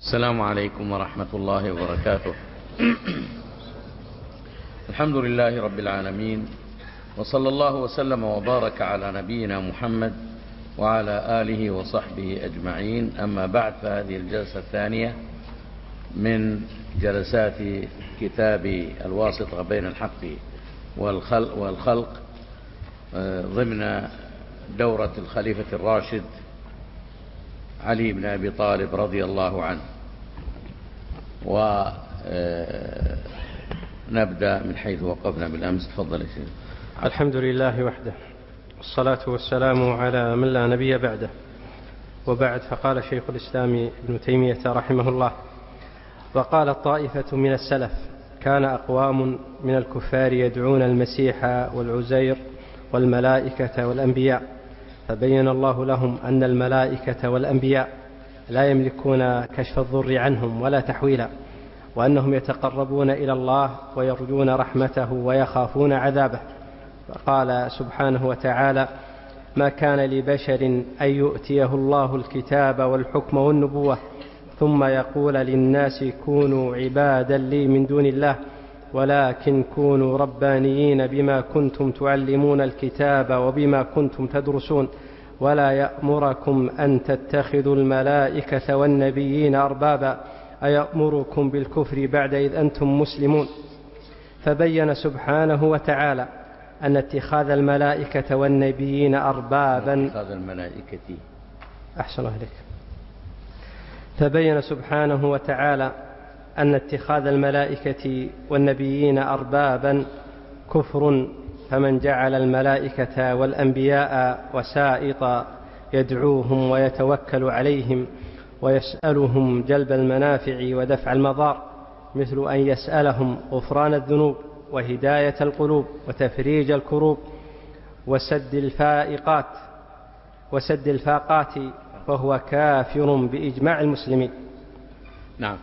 السلام عليكم ورحمة الله وبركاته. الحمد لله رب العالمين، وصلى الله وسلم وبارك على نبينا محمد وعلى آله وصحبه أجمعين. أما بعد، فهذه الجلسة الثانية من جلسات كتاب الواسطة بين الحق والخلق ضمن دورة الخليفة الراشد علي بن أبي طالب رضي الله عنه. ونبدأ من حيث وقفنا بالأمس. تفضل يا شيخ. الحمد لله وحده، والصلاة والسلام على من لا نبي بعده، وبعد. فقال شيخ الإسلام ابن تيمية رحمه الله: وقال طائفة من السلف: كان أقوام من الكفار يدعون المسيح والعزير والملائكة والأنبياء، فبين الله لهم أن الملائكة والأنبياء لا يملكون كشف الضر عنهم ولا تحويلا، وأنهم يتقربون إلى الله ويرجون رحمته ويخافون عذابه. فقال سبحانه وتعالى: ما كان لبشر أن يؤتيه الله الكتاب والحكم والنبوة ثم يقول للناس كونوا عبادا لي من دون الله، ولكن كونوا ربانيين بما كنتم تعلمون الكتاب وبما كنتم تدرسون، ولا يأمركم أن تتخذوا الملائكة والنبيين أربابا أيأمركم بالكفر بعد إذ أنتم مسلمون. فبين سبحانه وتعالى أن اتخاذ الملائكة والنبيين أربابا فبين سبحانه وتعالى أن اتخاذ الملائكة والنبيين أربابا كفر، فمن جعل الملائكة والأنبياء وسائط يدعوهم ويتوكل عليهم ويسألهم جلب المنافع ودفع المضار، مثل أن يسألهم غفران الذنوب وهداية القلوب وتفريج الكروب وسد الفاقات، فهو كافر بإجماع المسلمين. نعم.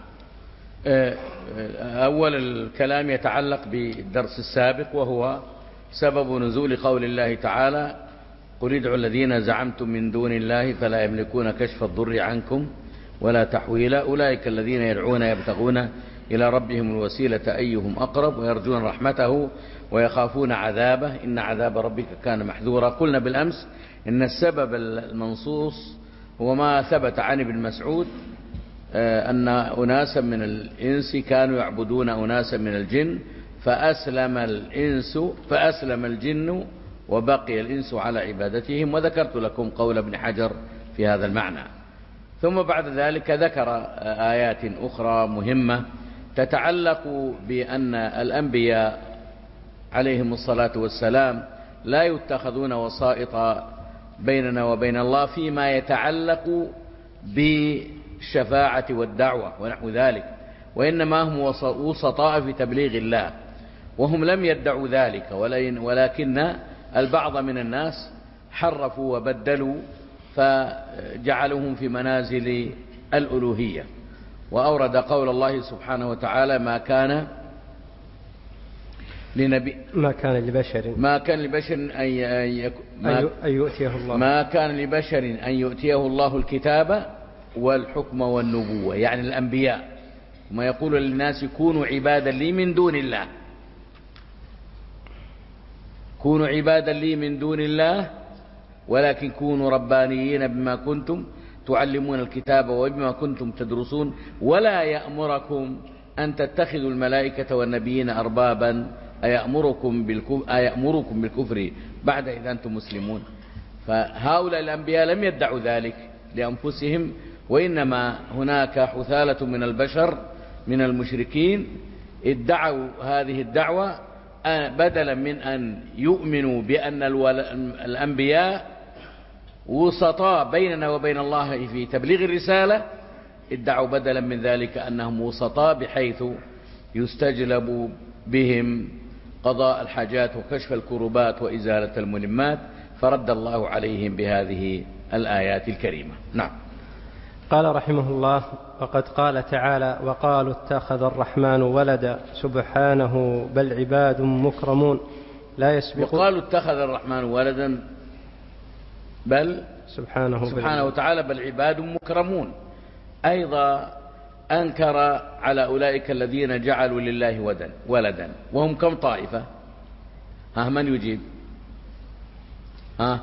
أول الكلام يتعلق بالدرس السابق، وهو سبب نزول قول الله تعالى: قل ادعوا الذين زعمتم من دون الله فلا يملكون كشف الضر عنكم ولا تحويلا، أولئك الذين يدعون يبتغون إلى ربهم الوسيلة أيهم أقرب ويرجون رحمته ويخافون عذابه إن عذاب ربك كان محذورا. قلنا بالأمس إن السبب المنصوص هو ما ثبت عن ابن مسعود أن أناسا من الإنس كانوا يعبدون أناسا من الجن فأسلم الجن وبقي الإنس على عبادتهم، وذكرت لكم قول ابن حجر في هذا المعنى. ثم بعد ذلك ذكر آيات أخرى مهمة تتعلق بأن الأنبياء عليهم الصلاة والسلام لا يتخذون وسائط بيننا وبين الله فيما يتعلق بالشفاعة والدعوة ونحو ذلك، وإنما هم وسطاء في تبليغ الله، وهم لم يدعوا ذلك، ولكن البعض من الناس حرفوا وبدلوا فجعلوهم في منازل الألوهية. وأورد قول الله سبحانه وتعالى: ما كان لبشر أن يؤتيه الله الكتاب والحكم والنبوة، يعني الأنبياء، ثم يقول للناس كونوا عبادا لي من دون الله، كونوا عبادا لي من دون الله، ولكن كونوا ربانيين بما كنتم تعلمون الكتاب وبما كنتم تدرسون، ولا يأمركم أن تتخذوا الملائكة والنبيين أربابا أيأمركم بالكفر بعد إذ أنتم مسلمون. فهؤلاء الأنبياء لم يدعوا ذلك لأنفسهم، وإنما هناك حثالة من البشر من المشركين ادعوا هذه الدعوة، بدلا من أن يؤمنوا بأن الأنبياء وسطاء بيننا وبين الله في تبليغ الرسالة، ادعوا بدلا من ذلك أنهم وسطاء بحيث يستجلب بهم قضاء الحاجات وكشف الكربات وإزالة الملمات، فرد الله عليهم بهذه الآيات الكريمة. نعم. قال رحمه الله: وقد قال تعالى: وقالوا اتخذ الرحمن ولدا سبحانه بل عباد مكرمون لا يسبقون. وقالوا اتخذ الرحمن ولدا بل سبحانه وتعالى بل عباد مكرمون. أيضا أنكر على أولئك الذين جعلوا لله ولدا، وهم كم طائفة؟ ها من يجيب؟ ها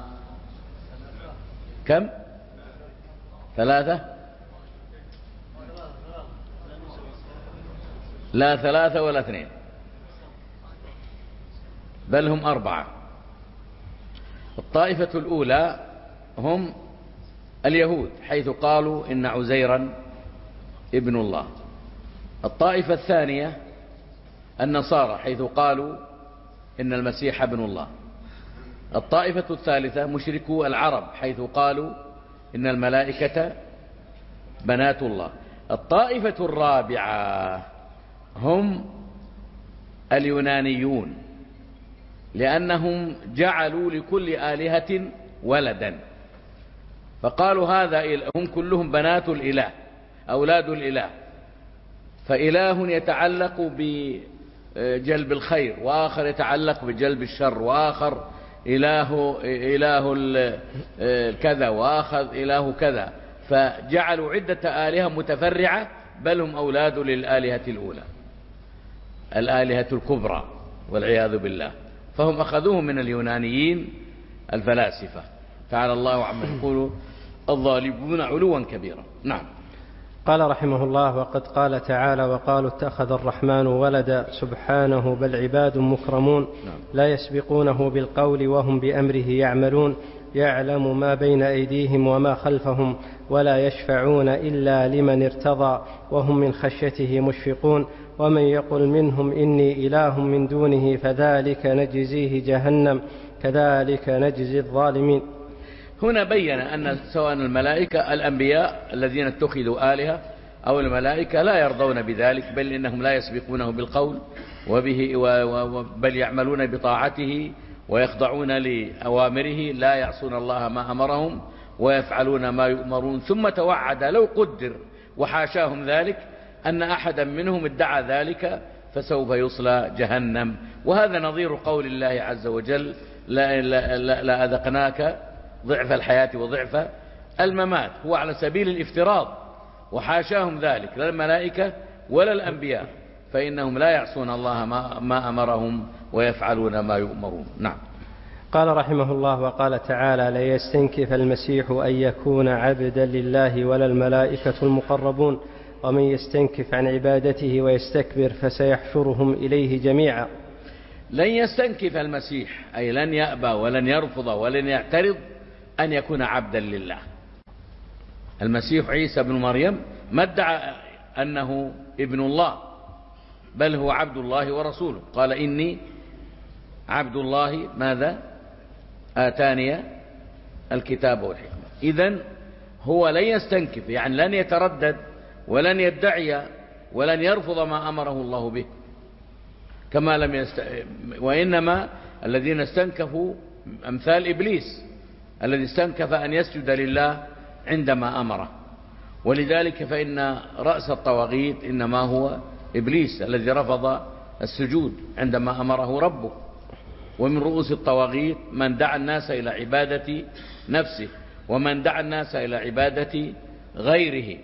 كم؟ 3؟ لا 3 ولا 2، بل هم 4. الطائفة الأولى هم اليهود حيث قالوا إن عزيرا ابن الله. الطائفة الثانية النصارى حيث قالوا إن المسيح ابن الله. الطائفة الثالثة مشركو العرب حيث قالوا إن الملائكة بنات الله. الطائفة الرابعة هم اليونانيون، لأنهم جعلوا لكل آلهة ولدا، فقالوا هذا هم كلهم بنات الإله أولاد الإله، فإله يتعلق بجلب الخير، وآخر يتعلق بجلب الشر، وآخر إله كذا، وآخر إله كذا، فجعلوا عدة آلهة متفرعة، بل هم أولاد للآلهة الأولى الآلهة الكبرى والعياذ بالله. فهم أخذوه من اليونانيين الفلاسفة. تعالى الله عما يقول الظالمون علوا كبيرا. نعم. قال رحمه الله: وقد قال تعالى: وقالوا اتخذ الرحمن ولدا سبحانه بل عباد مكرمون لا يسبقونه بالقول وهم بأمره يعملون يعلم ما بين أيديهم وما خلفهم ولا يشفعون إلا لمن ارتضى وهم من خشيته مشفقون ومن يقل منهم إني إله من دونه فذلك نجزيه جهنم كذلك نجزي الظالمين. هنا بين أن سواء الملائكة الأنبياء الذين اتخذوا آلهة أو الملائكة لا يرضون بذلك، بل إنهم لا يسبقونه بالقول بل يعملون بطاعته ويخضعون لأوامره، لا يعصون الله ما أمرهم ويفعلون ما يؤمرون. ثم توعد لو قدر وحاشاهم ذلك أن أحدا منهم ادعى ذلك فسوف يصلى جهنم. وهذا نظير قول الله عز وجل: لا أذقناك ضعف الحياة وضعف الممات. هو على سبيل الافتراض، وحاشاهم ذلك لا الملائكة ولا الأنبياء، فإنهم لا يعصون الله ما أمرهم ويفعلون ما يؤمرون. نعم. قال رحمه الله: وقال تعالى: ليستنكف المسيح أن يكون عبدا لله ولا الملائكة المقربون ومن يستنكف عن عبادته ويستكبر فسيحشرهم إليه جميعا. لن يستنكف المسيح أي لن يأبى ولن يرفض ولن يعترض أن يكون عبدا لله. المسيح عيسى بن مريم ما ادعى أنه ابن الله، بل هو عبد الله ورسوله. قال: إني عبد الله ماذا آتاني الكتاب والحكمة. إذن هو لن يستنكف، يعني لن يتردد ولن يدعي ولن يرفض ما أمره الله به، كما لم وإنما الذين استنكفوا أمثال إبليس الذي استنكف أن يسجد لله عندما أمره. ولذلك فإن رأس الطواغيت إنما هو إبليس الذي رفض السجود عندما أمره ربه. ومن رؤوس الطواغيت من دعا الناس إلى عبادة نفسه، ومن دعا الناس إلى عبادة غيره،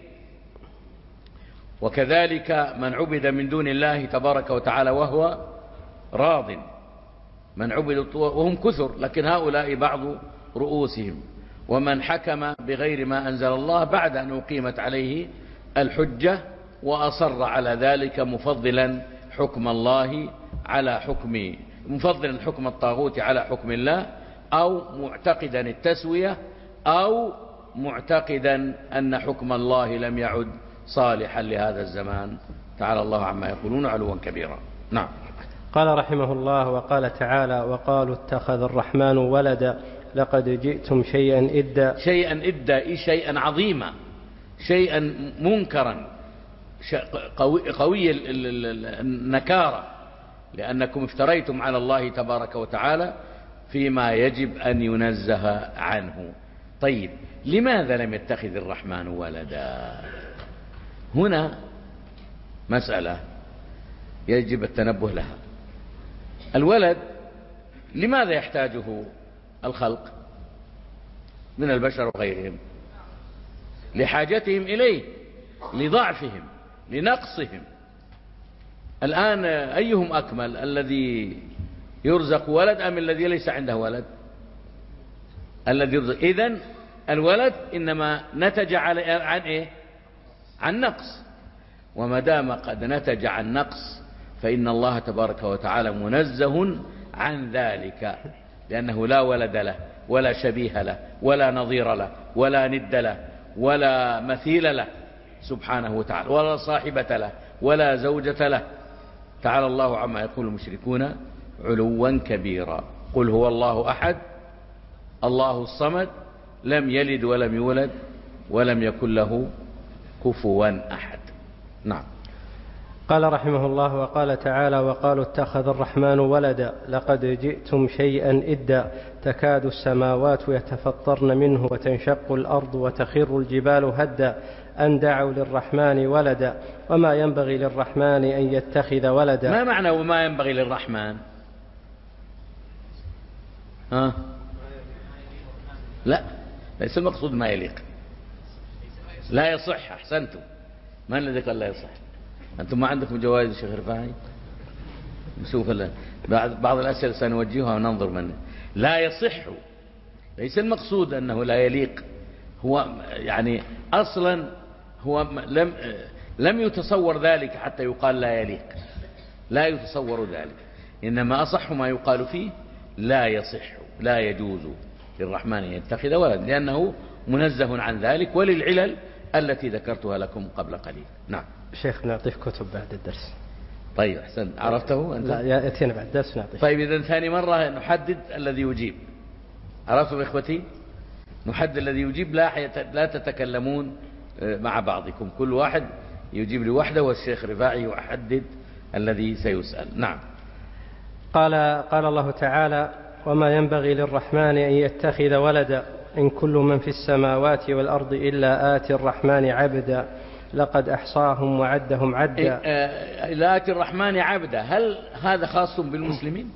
وكذلك من عبد من دون الله تبارك وتعالى وهو راض. من عبد وهم كثر، لكن هؤلاء بعض رؤوسهم. ومن حكم بغير ما أنزل الله بعد أن أقيمت عليه الحجة وأصر على ذلك مفضلا حكم الله على حكم مفضلا حكم الطاغوت على حكم الله، أو معتقدا التسوية، أو معتقدا أن حكم الله لم يعد صالحا لهذا الزمان. تعالى الله عما يقولون علوا كبيرا. نعم. قال رحمه الله: وقال تعالى: وقالوا اتخذ الرحمن ولدا لقد جئتم شيئا إدا. شيئا إدا، شيئا عظيما، شيئا منكرا، قوي النكارة، لأنكم افتريتم على الله تبارك وتعالى فيما يجب أن ينزه عنه. طيب، لماذا لم يتخذ الرحمن ولدا؟ هنا مسألة يجب التنبه لها. الولد لماذا يحتاجه الخلق من البشر وغيرهم؟ لحاجتهم إليه، لضعفهم، لنقصهم. الآن أيهم أكمل، الذي يرزق ولد أم الذي ليس عنده ولد؟ الذي يرزق. إذن الولد إنما نتج عن إيه؟ عن نقص. وما دام قد نتج عن نقص فإن الله تبارك وتعالى منزه عن ذلك، لأنه لا ولد له ولا شبيه له ولا نظير له ولا ند له ولا مثيل له سبحانه وتعالى، ولا صاحبة له ولا زوجة له. تعالى الله عما يقول المشركون علوا كبيرا. قل هو الله أحد الله الصمد لم يلد ولم يولد ولم يكن له كفوا أحد. نعم. قال رحمه الله: وقال تعالى: وقالوا اتخذ الرحمن ولدا لقد جئتم شيئا إدا تكاد السماوات يتفطرن منه وتنشق الأرض وتخر الجبال هدا أن دعوا للرحمن ولدا وما ينبغي للرحمن أن يتخذ ولدا. ما معنى وما ينبغي للرحمن؟ لا، ليس المقصود ما يليق، لا يصح. أحسنتم. ما الذي قال لا يصح؟ أنتم ما عندكم جوائز الشيخ رفاعي؟ نشوف بعض الأسئلة سنوجهها وننظر منه. لا يصح، ليس المقصود أنه لا يليق. هو يعني أصلا هو لم يتصور ذلك حتى يقال لا يليق، لا يتصور ذلك. إنما أصح ما يقال فيه لا يصح، لا يجوز للرحمن أن يتخذ ولد، لأنه منزه عن ذلك وللعلل التي ذكرتها لكم قبل قليل. نعم. شيخ نعطيك كتب بعد الدرس. طيب أحسن. عرفته أنت؟ لا، يأتينا بعد الدرس نعطيك. طيب إذن ثاني مرة نحدد الذي يجيب. عرفتم إخوتي؟ نحدد الذي يجيب، لا تتكلمون مع بعضكم، كل واحد يجيب لوحده والشيخ رفاعي يحدد الذي سيسأل. نعم. قال الله تعالى: وما ينبغي للرحمن أن يتخذ ولدا إن كل من في السماوات والأرض إلا آتي الرحمن عبدا لقد أحصاهم وعدهم عدا. إلا آتي الرحمن عبدا، هل هذا خاص بالمسلمين؟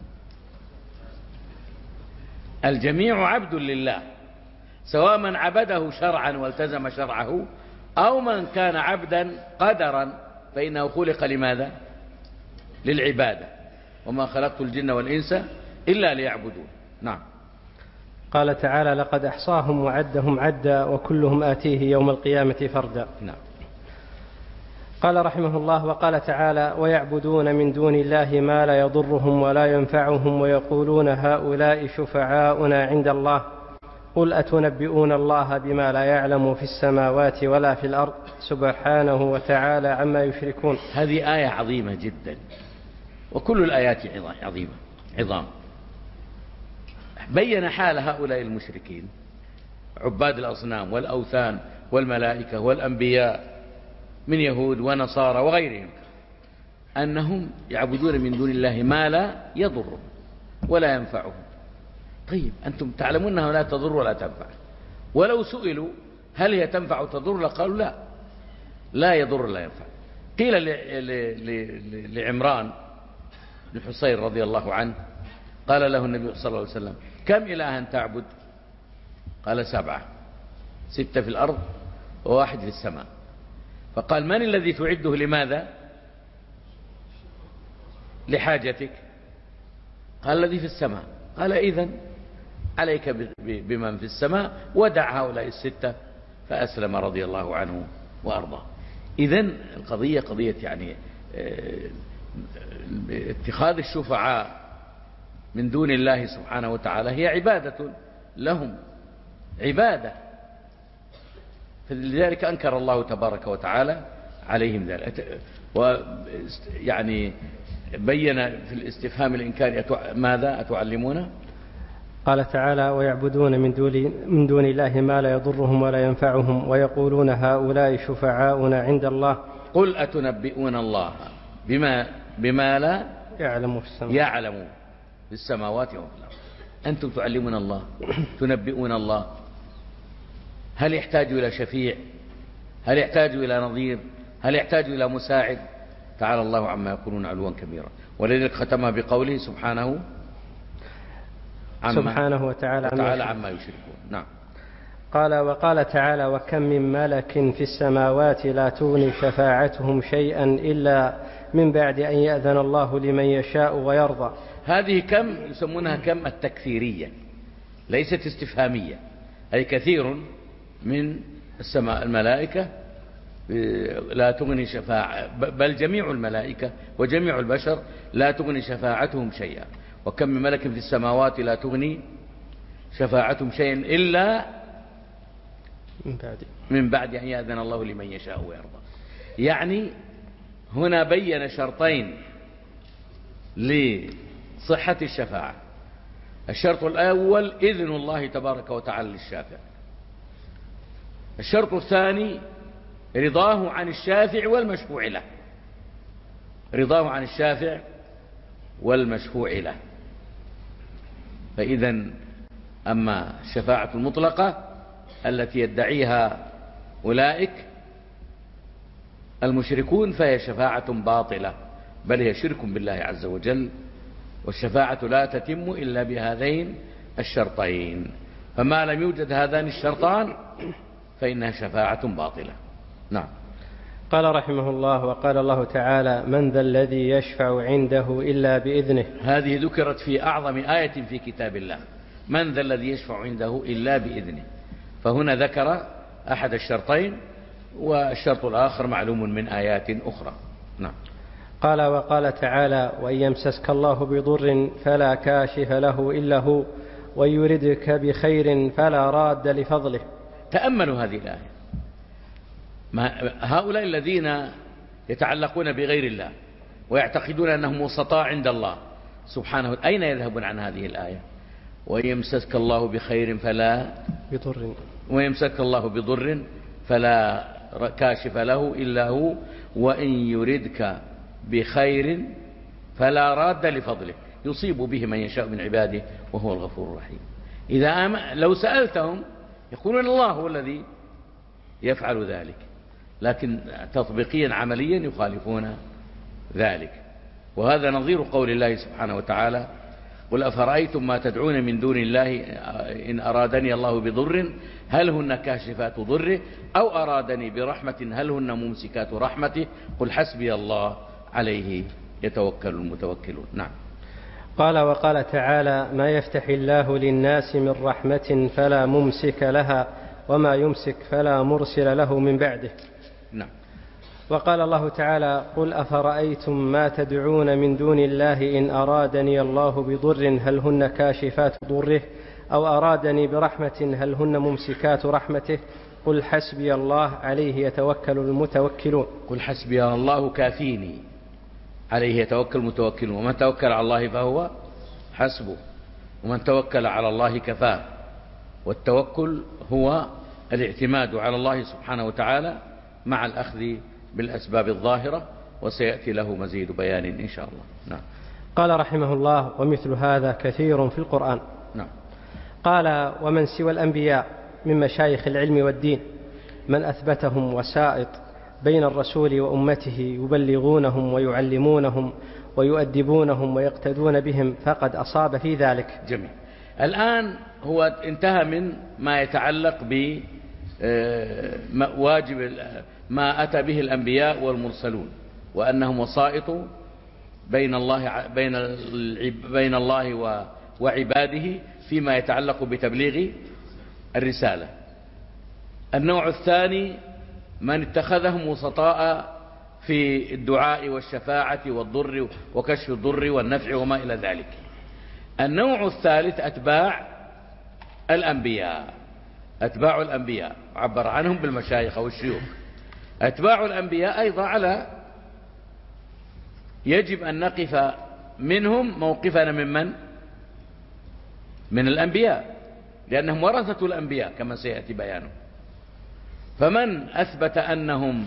الجميع عبد لله، سواء من عبده شرعا والتزم شرعه أو من كان عبدا قدرا، فإنه خلق لماذا؟ للعبادة. وما خلقت الجن والإنس إلا ليعبدون. نعم. قال تعالى: لقد أحصاهم وعدهم عدا وكلهم آتيه يوم القيامة فردا. نعم. قال رحمه الله: وقال تعالى: ويعبدون من دون الله ما لا يضرهم ولا ينفعهم ويقولون هؤلاء شفعاؤنا عند الله قل أتنبئون الله بما لا يعلم في السماوات ولا في الأرض سبحانه وتعالى عما يشركون. هذه آية عظيمة جدا، وكل الآيات عظام. بين حال هؤلاء المشركين عباد الأصنام والأوثان والملائكة والأنبياء من يهود ونصارى وغيرهم، أنهم يعبدون من دون الله ما لا يضرهم ولا ينفعهم. طيب أنتم تعلمون أنها لا تضر ولا تنفع، ولو سئلوا هل هي تنفع وتضر لقالوا لا يضر ولا ينفع. قيل لعمران بن حصين رضي الله عنه، قال له النبي صلى الله عليه وسلم: كم إلها تعبد؟ قال 7، 6 في الأرض و1 في السماء. فقال: من الذي تعده لماذا؟ لحاجتك. قال: الذي في السماء. قال: إذن عليك بمن في السماء ودع هؤلاء 6، فأسلم رضي الله عنه وأرضاه. إذن القضية قضية يعني اتخاذ الشفعاء من دون الله سبحانه وتعالى هي عبادة لهم، عبادة، فلذلك أنكر الله تبارك وتعالى عليهم ذلك. ويعني بين في الاستفهام الإنكاري ماذا أتعلمون؟ قال تعالى: ويعبدون من دون الله ما لا يضرهم ولا ينفعهم ويقولون هؤلاء شفعاؤنا عند الله قل أتنبئون الله بما لا يعلم في السماوات وفي الأرض. أنتم تعلمون الله، تنبئون الله. هل يحتاج إلى شفيع؟ هل يحتاج إلى نظير؟ هل يحتاج إلى مساعد؟ تعالى الله عما يقولون علوا كبيرا. ولذلك ختمها بقوله سبحانه وتعالى عما يشركون. نعم. قال وقال تعالى وكم من ملك في السماوات لا تغني شفاعتهم شيئا إلا من بعد أن يأذن الله لمن يشاء ويرضى. هذه كم يسمونها كم التكثيرية، ليست استفهامية، أي كثير من الملائكة لا تغني شفاعة، بل جميع الملائكة وجميع البشر لا تغني شفاعتهم شيئا. وكم من ملك في السماوات لا تغني شفاعتهم شيئا إلا من بعد أن يأذن الله لمن يشاء ويرضى. يعني هنا بين شرطين لصحة الشفاعة. الشرط الأول إذن الله تبارك وتعالى للشافع. الشرط الثاني رضاه عن الشافع والمشفوع له، رضاه عن الشافع والمشفوع له. فإذا أما الشفاعة المطلقة التي يدعيها أولئك المشركون فهي شفاعة باطلة، بل هي شرك بالله عز وجل، والشفاعة لا تتم إلا بهذين الشرطين، فما لم يوجد هذان الشرطان فإنها شفاعة باطلة. نعم. قال رحمه الله وقال الله تعالى من ذا الذي يشفع عنده إلا بإذنه. هذه ذكرت في أعظم آية في كتاب الله، من ذا الذي يشفع عنده إلا بإذنه، فهنا ذكر أحد الشرطين والشرط الآخر معلوم من آيات أخرى. نعم. قال وقال تعالى وإن يمسسك الله بضر فلا كاشف له إلا هو وإن يردك بخير فلا راد لفضله. تأملوا هذه الآية. هؤلاء الذين يتعلقون بغير الله ويعتقدون أنهم وسطاء عند الله سبحانه، أين يذهبون عن هذه الآية؟ وإن يمسسك الله بخير فلا بضر ويمسك الله بضر فلا كاشف له إلا هو وإن يردك بخير فلا راد لفضله يصيب به من يشاء من عباده وهو الغفور الرحيم. إذا لو سألتهم يقولون الله هو الذي يفعل ذلك، لكن تطبيقيا عمليا يخالفون ذلك. وهذا نظير قول الله سبحانه وتعالى قل أفرأيتم ما تدعون من دون الله إن أرادني الله بضر هل هن كاشفات ضره أو أرادني برحمة هل هن ممسكات رحمته قل حسبي الله عليه يتوكل المتوكلون. نعم. قال وقال تعالى ما يفتح الله للناس من رحمة فلا ممسك لها وما يمسك فلا مرسل له من بعده. نعم. وقال الله تعالى قل أفرأيتم ما تدعون من دون الله إن أرادني الله بضر هل هن كاشفات ضره أو أرادني برحمة هل هن ممسكات رحمته قل حسبي الله عليه يتوكل المتوكلون. قل حسبي الله كافيني عليه يتوكل المتوكلون ومن توكل على الله فهو حسبه ومن توكل على الله كفاه. والتوكل هو الاعتماد على الله سبحانه وتعالى مع الأخذ بالأسباب الظاهرة، وسيأتي له مزيد بيان إن شاء الله. نعم. قال رحمه الله ومثل هذا كثير في القرآن. نعم. قال ومن سوى الأنبياء من مشايخ العلم والدين من أثبتهم وسائط بين الرسول وأمته يبلغونهم ويعلمونهم ويؤدبونهم ويقتدون بهم فقد أصاب في ذلك. جميل. الآن هو انتهى من ما يتعلق بواجب ما أتى به الأنبياء والمرسلون وأنهم وسائط بين الله وعباده فيما يتعلق بتبليغ الرسالة. النوع الثاني من اتخذهم وسطاء في الدعاء والشفاعة والضر وكشف الضر والنفع وما إلى ذلك. النوع الثالث أتباع الأنبياء. أتباع الأنبياء عبر عنهم بالمشايخ أو الشيوخ. أتباع الأنبياء أيضا يجب أن نقف منهم موقفنا من الأنبياء، لأنهم ورثة الأنبياء كما سيأتي بيانه. فمن أثبت أنهم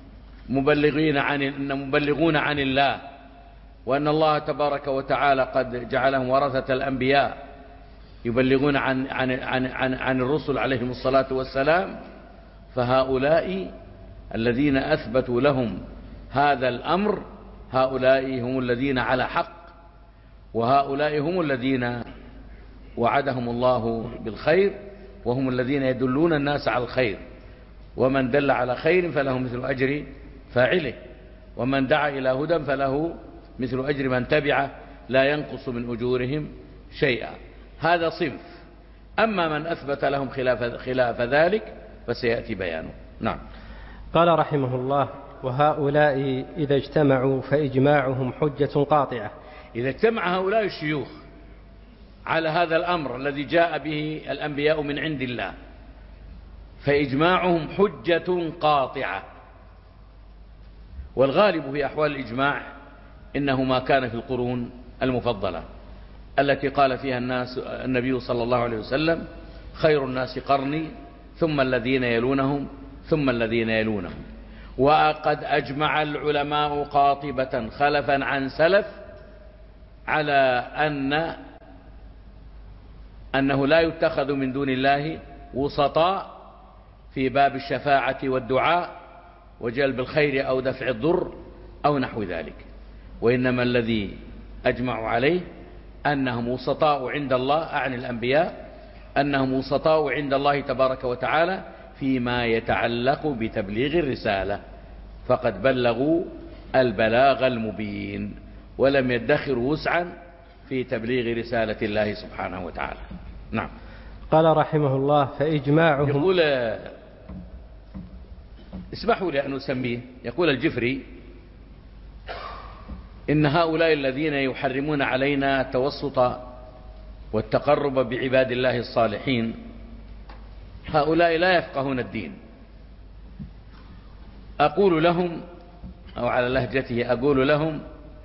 مبلغون عن الله وأن الله تبارك وتعالى قد جعلهم ورثة الأنبياء يبلغون عن الرسل عليهم الصلاة والسلام، فهؤلاء الذين أثبتوا لهم هذا الأمر هؤلاء هم الذين على حق، وهؤلاء هم الذين وعدهم الله بالخير وهم الذين يدلون الناس على الخير، ومن دل على خير فله مثل أجر فاعله، ومن دعا إلى هدى فله مثل أجر من تبعه لا ينقص من أجورهم شيئا. هذا صنف. أما من أثبت لهم خلاف ذلك فسيأتي بيانه. نعم. قال رحمه الله: وهؤلاء إذا اجتمعوا فإجماعهم حجة قاطعة. إذا اجتمع هؤلاء الشيوخ على هذا الأمر الذي جاء به الأنبياء من عند الله فإجماعهم حجة قاطعة. والغالب في أحوال الإجماع إنه ما كان في القرون المفضلة التي قال فيها النبي صلى الله عليه وسلم: خير الناس قرني ثم الذين يلونهم ثم الذين يلونهم. وقد أجمع العلماء قاطبة خلفا عن سلف على أنه لا يتخذ من دون الله وسطاء في باب الشفاعة والدعاء وجلب الخير أو دفع الضر أو نحو ذلك، وإنما الذي أجمع عليه أنهم وسطاء عند الله، أعني الأنبياء، أنهم وسطاء عند الله تبارك وتعالى فيما يتعلق بتبليغ الرسالة، فقد بلغوا البلاغ المبين ولم يدخروا وسعا في تبليغ رسالة الله سبحانه وتعالى. نعم. قال رحمه الله: فإجماعهم. يقول، اسمحوا لي أن أسميه، يقول الجفري: إن هؤلاء الذين يحرمون علينا التوسط والتقرب بعباد الله الصالحين هؤلاء لا يفقهون الدين. أقول لهم، أو على لهجته أقول لهم: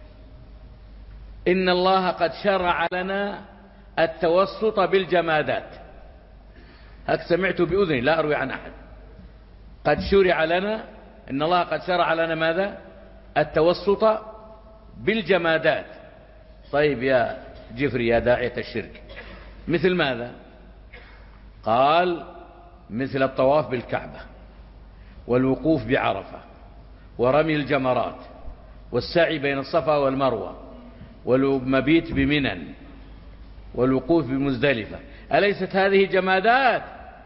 إن الله قد شرع لنا التوسط بالجمادات. هك سمعت بأذني لا أروي عن أحد. قد شرع لنا، إن الله قد شرع لنا ماذا؟ التوسط بالجمادات. طيب يا جفري يا داعية الشرك، مثل ماذا؟ قال: مثل الطواف بالكعبة والوقوف بعرفة ورمي الجمرات والسعي بين الصفا والمروة والمبيت بمنن والوقوف بمزدلفة. أليست هذه جمادات؟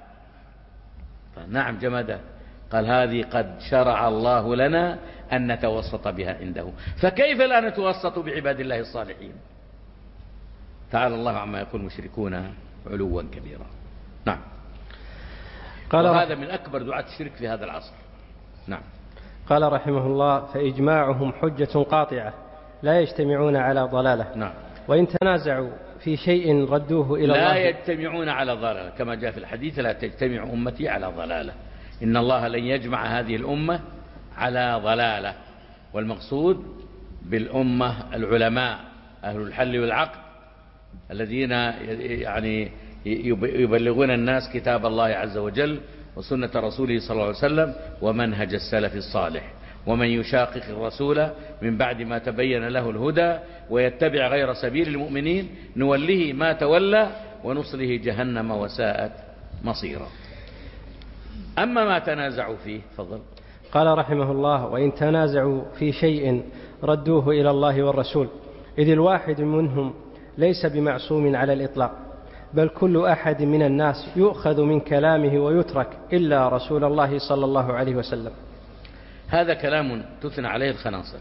نعم جمادات. قال: هذه قد شرع الله لنا أن نتوسط بها عنده، فكيف لا نتوسط بعباد الله الصالحين؟ تعالى الله عما يقول المشركون علوا كبيرا. نعم. قال: وهذا من أكبر دعاة الشرك في هذا العصر. نعم. قال رحمه الله: فإجماعهم حجة قاطعة لا يجتمعون على ضلالة. نعم. وإن تنازعوا في شيء ردوه إلى الله. لا يجتمعون على ضلالة، كما جاء في الحديث: لا تجتمع أمتي على ضلالة. إن الله لن يجمع هذه الأمة على ضلالة. والمقصود بالأمة العلماء أهل الحل والعقد الذين يعني يبلغون الناس كتاب الله عز وجل وسنة رسوله صلى الله عليه وسلم ومنهج السلف الصالح. ومن يشاقق الرسول من بعد ما تبين له الهدى ويتبع غير سبيل المؤمنين نوله ما تولى ونصله جهنم وساءت مصيرا. أما ما تنازعوا فيه فضل. قال رحمه الله: وإن تنازعوا في شيء ردوه إلى الله والرسول، إذ الواحد منهم ليس بمعصوم على الإطلاق، بل كل أحد من الناس يؤخذ من كلامه ويترك إلا رسول الله صلى الله عليه وسلم. هذا كلام تثنى عليه الخناصر.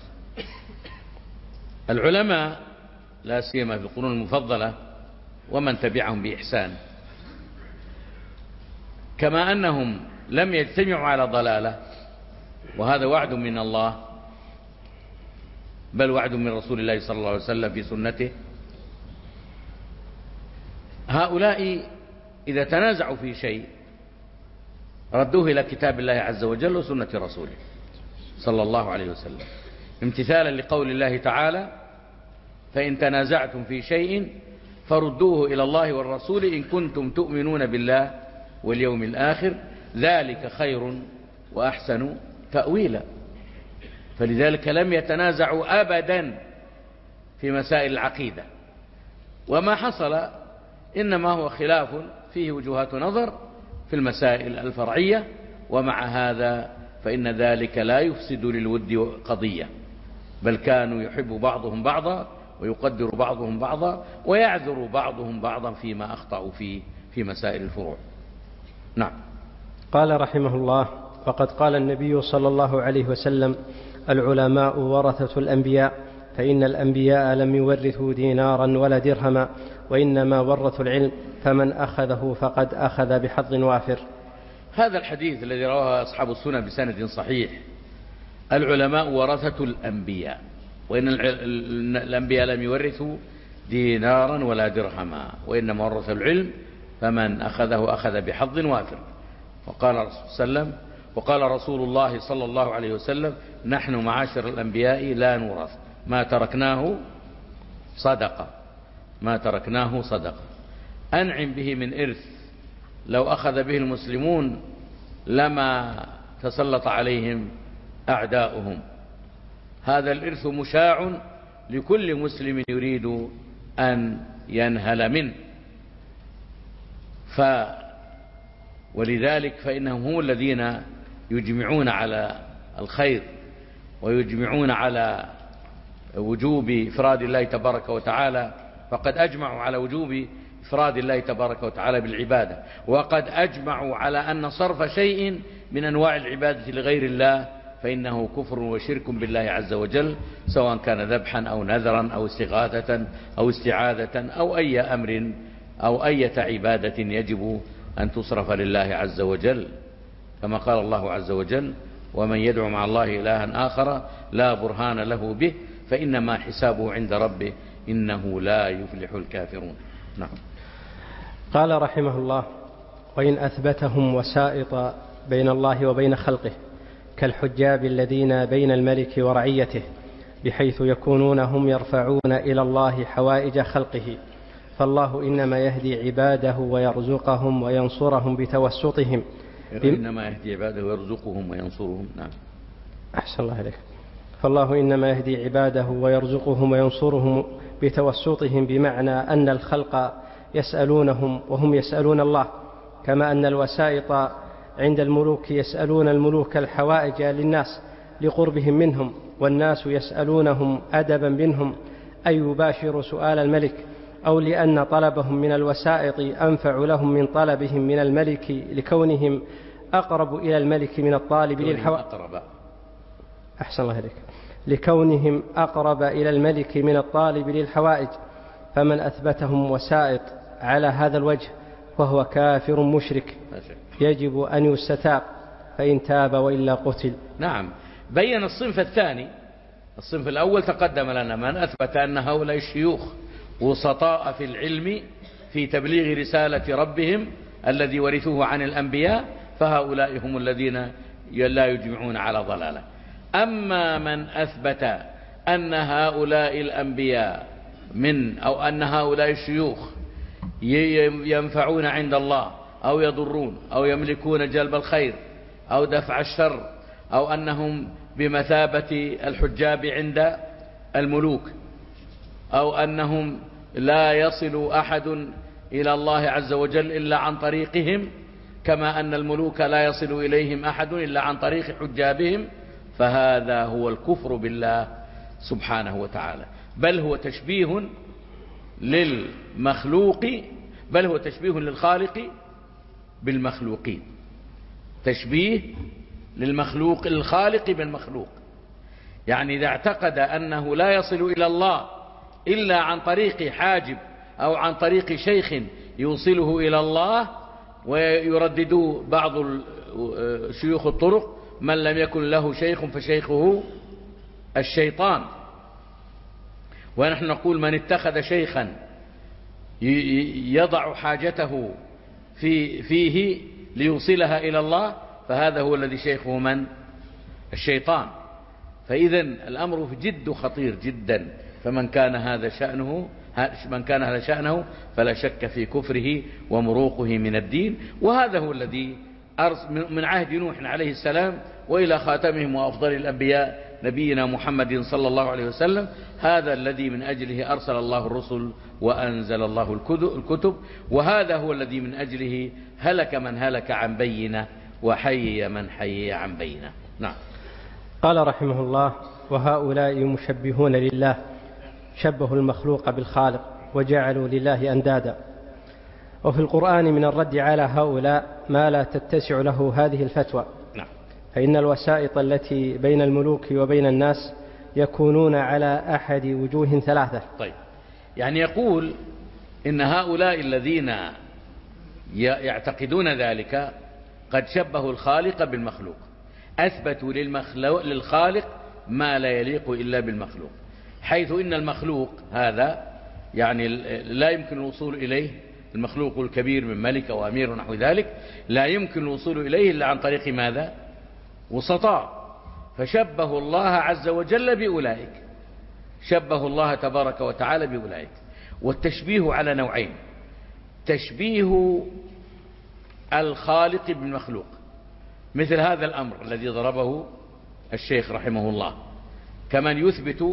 العلماء لا سيما في القرون المفضلة ومن تبعهم بإحسان، كما أنهم لم يجتمعوا على ضلالة، وهذا وعد من الله بل وعد من رسول الله صلى الله عليه وسلم في سنته، هؤلاء إذا تنازعوا في شيء ردوه إلى كتاب الله عز وجل وسنة رسوله صلى الله عليه وسلم، امتثالا لقول الله تعالى: فإن تنازعتم في شيء فردوه إلى الله والرسول إن كنتم تؤمنون بالله واليوم الآخر ذلك خير وأحسن تأويلا. فلذلك لم يتنازعوا أبدا في مسائل العقيدة، وما حصل إنما هو خلاف فيه وجهات نظر في المسائل الفرعية، ومع هذا فإن ذلك لا يفسد للود قضية، بل كانوا يحب بعضهم بعضا ويقدر بعضهم بعضا ويعذر بعضهم بعضا فيما أخطأوا فيه في مسائل الفروع. نعم. قال رحمه الله: وقد قال النبي صلى الله عليه وسلم: العلماء ورثة الأنبياء، فإن الأنبياء لم يورثوا دينارا ولا درهما، وإنما ورثوا العلم، فمن أخذه فقد أخذ بحظ وافر. هذا الحديث الذي رواه أصحاب السنن بسند صحيح: العلماء ورثة الأنبياء، وإن الأنبياء لم يورثوا دينارا ولا درهما، وإنما ورثوا العلم، فمن أخذه أخذ بحظ وافر. وقال رسول الله صلى الله عليه وسلم: نحن معاشر الأنبياء لا نورث ما تركناه صدقة أنعم به من إرث، لو أخذ به المسلمون لما تسلط عليهم أعداؤهم. هذا الإرث مشاع لكل مسلم يريد أن ينهل منه، ولذلك فإنهم هم الذين يجمعون على الخير، ويجمعون على وجوب إفراد الله تبارك وتعالى، فقد أجمعوا على وجوب إفراد الله تبارك وتعالى بالعبادة، وقد أجمعوا على أن صرف شيء من أنواع العبادة لغير الله فإنه كفر وشرك بالله عز وجل، سواء كان ذبحا أو نذرا أو استغاثة أو استعاذة أو أي أمر أو أي عبادة يجب أن تصرف لله عز وجل، كما قال الله عز وجل: ومن يدعو مع الله إلها آخر لا برهان له به فإنما حسابه عند ربه إنه لا يفلح الكافرون. نعم. قال رحمه الله: وإن أثبتهم وسائط بين الله وبين خلقه، كالحجاب الذين بين الملك ورعيته، بحيث يكونون هم يرفعون إلى الله حوائج خلقه، فالله إنما يهدي عباده ويرزقهم وينصرهم بتوسطهم. إنما يهدي عباده ويرزقهم وينصرهم. نعم. أحسن الله عليك. فالله إنما يهدي عباده ويرزقهم وينصرهم بتوسطهم، بمعنى أن الخلق يسألونهم وهم يسألون الله، كما أن الوسائط عند الملوك يسألون الملوك الحوائج للناس لقربهم منهم، والناس يسألونهم أدبا منهم أي يباشر سؤال الملك، أو لأن طلبهم من الوسائط أنفع لهم من طلبهم من الملك، لكونهم أقرب إلى الملك من الطالب للحوائج. أحسن الله عليك. لكونهم أقرب إلى الملك من الطالب للحوائج، فمن أثبتهم وسائط على هذا الوجه فهو كافر مشرك، يجب أن يستتاب، فإن تاب وإلا قتل. نعم. بين الصنف الثاني. الصنف الأول تقدم لنا من أثبت أن هؤلاء الشيوخ وسطاء في العلم في تبليغ رسالة ربهم الذي ورثوه عن الأنبياء، فهؤلاء هم الذين لا يجمعون على ضلالة. أما من أثبت أن هؤلاء الأنبياء أو أن هؤلاء الشيوخ ينفعون عند الله أو يضرون أو يملكون جلب الخير أو دفع الشر، أو أنهم بمثابة الحجاب عند الملوك، أو أنهم لا يصل أحد إلى الله عز وجل إلا عن طريقهم، كما أن الملوك لا يصل إليهم أحد إلا عن طريق حجابهم، فهذا هو الكفر بالله سبحانه وتعالى، بل هو تشبيه للخالق بالمخلوقين، تشبيه للخالق بالمخلوق. يعني إذا اعتقد أنه لا يصل إلى الله إلا عن طريق حاجب أو عن طريق شيخ يوصله إلى الله، ويردد بعض شيوخ الطرق: من لم يكن له شيخ فشيخه الشيطان. ونحن نقول: من اتخذ شيخا يضع حاجته فيه ليوصلها إلى الله، فهذا هو الذي شيخه من؟ الشيطان. فإذا الأمر جد خطير جدا، فمن كان هذا شأنه فلا شك في كفره ومروقه من الدين. وهذا هو الذي من عهد نوح عليه السلام وإلى خاتمهم وأفضل الأنبياء نبينا محمد صلى الله عليه وسلم، هذا الذي من أجله أرسل الله الرسل وأنزل الله الكتب، وهذا هو الذي من أجله هلك من هلك عن بينة وحيي من حيي عن بينة. نعم. قال رحمه الله: وهؤلاء مشبهون لله، شبهوا المخلوق بالخالق وجعلوا لله أندادا. وفي القرآن من الرد على هؤلاء ما لا تتسع له هذه الفتوى. نعم. فإن الوسائط التي بين الملوك وبين الناس يكونون على أحد وجوه ثلاثة. طيب، يعني يقول إن هؤلاء الذين يعتقدون ذلك قد شبهوا الخالق بالمخلوق، أثبتوا للخالق ما لا يليق إلا بالمخلوق، حيث إن المخلوق هذا يعني لا يمكن الوصول إليه، المخلوق الكبير من ملك أو أمير ونحو ذلك لا يمكن الوصول إليه إلا عن طريق ماذا؟ وسطاء. فشبهوا الله عز وجل بأولئك، شبهوا الله تبارك وتعالى بأولئك. والتشبيه على نوعين: تشبيه الخالق بالمخلوق، مثل هذا الأمر الذي ضربه الشيخ رحمه الله، كمن يثبت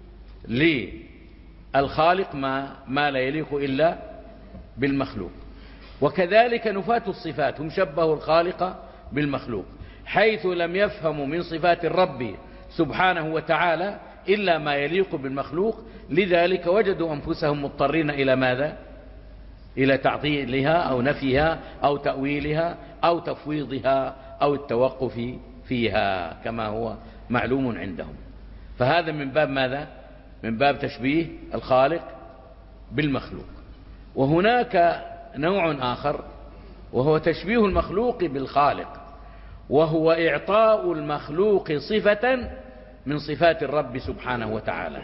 للخالق ما لا يليق إلا بالمخلوق. وكذلك نفاة الصفات هم شبهوا الخالق بالمخلوق، حيث لم يفهموا من صفات الرب سبحانه وتعالى إلا ما يليق بالمخلوق، لذلك وجدوا أنفسهم مضطرين إلى ماذا؟ إلى تعطيلها أو نفيها أو تأويلها أو تفويضها أو التوقف فيها كما هو معلوم عندهم. فهذا من باب ماذا؟ من باب تشبيه الخالق بالمخلوق. وهناك نوع آخر وهو تشبيه المخلوق بالخالق، وهو إعطاء المخلوق صفة من صفات الرب سبحانه وتعالى،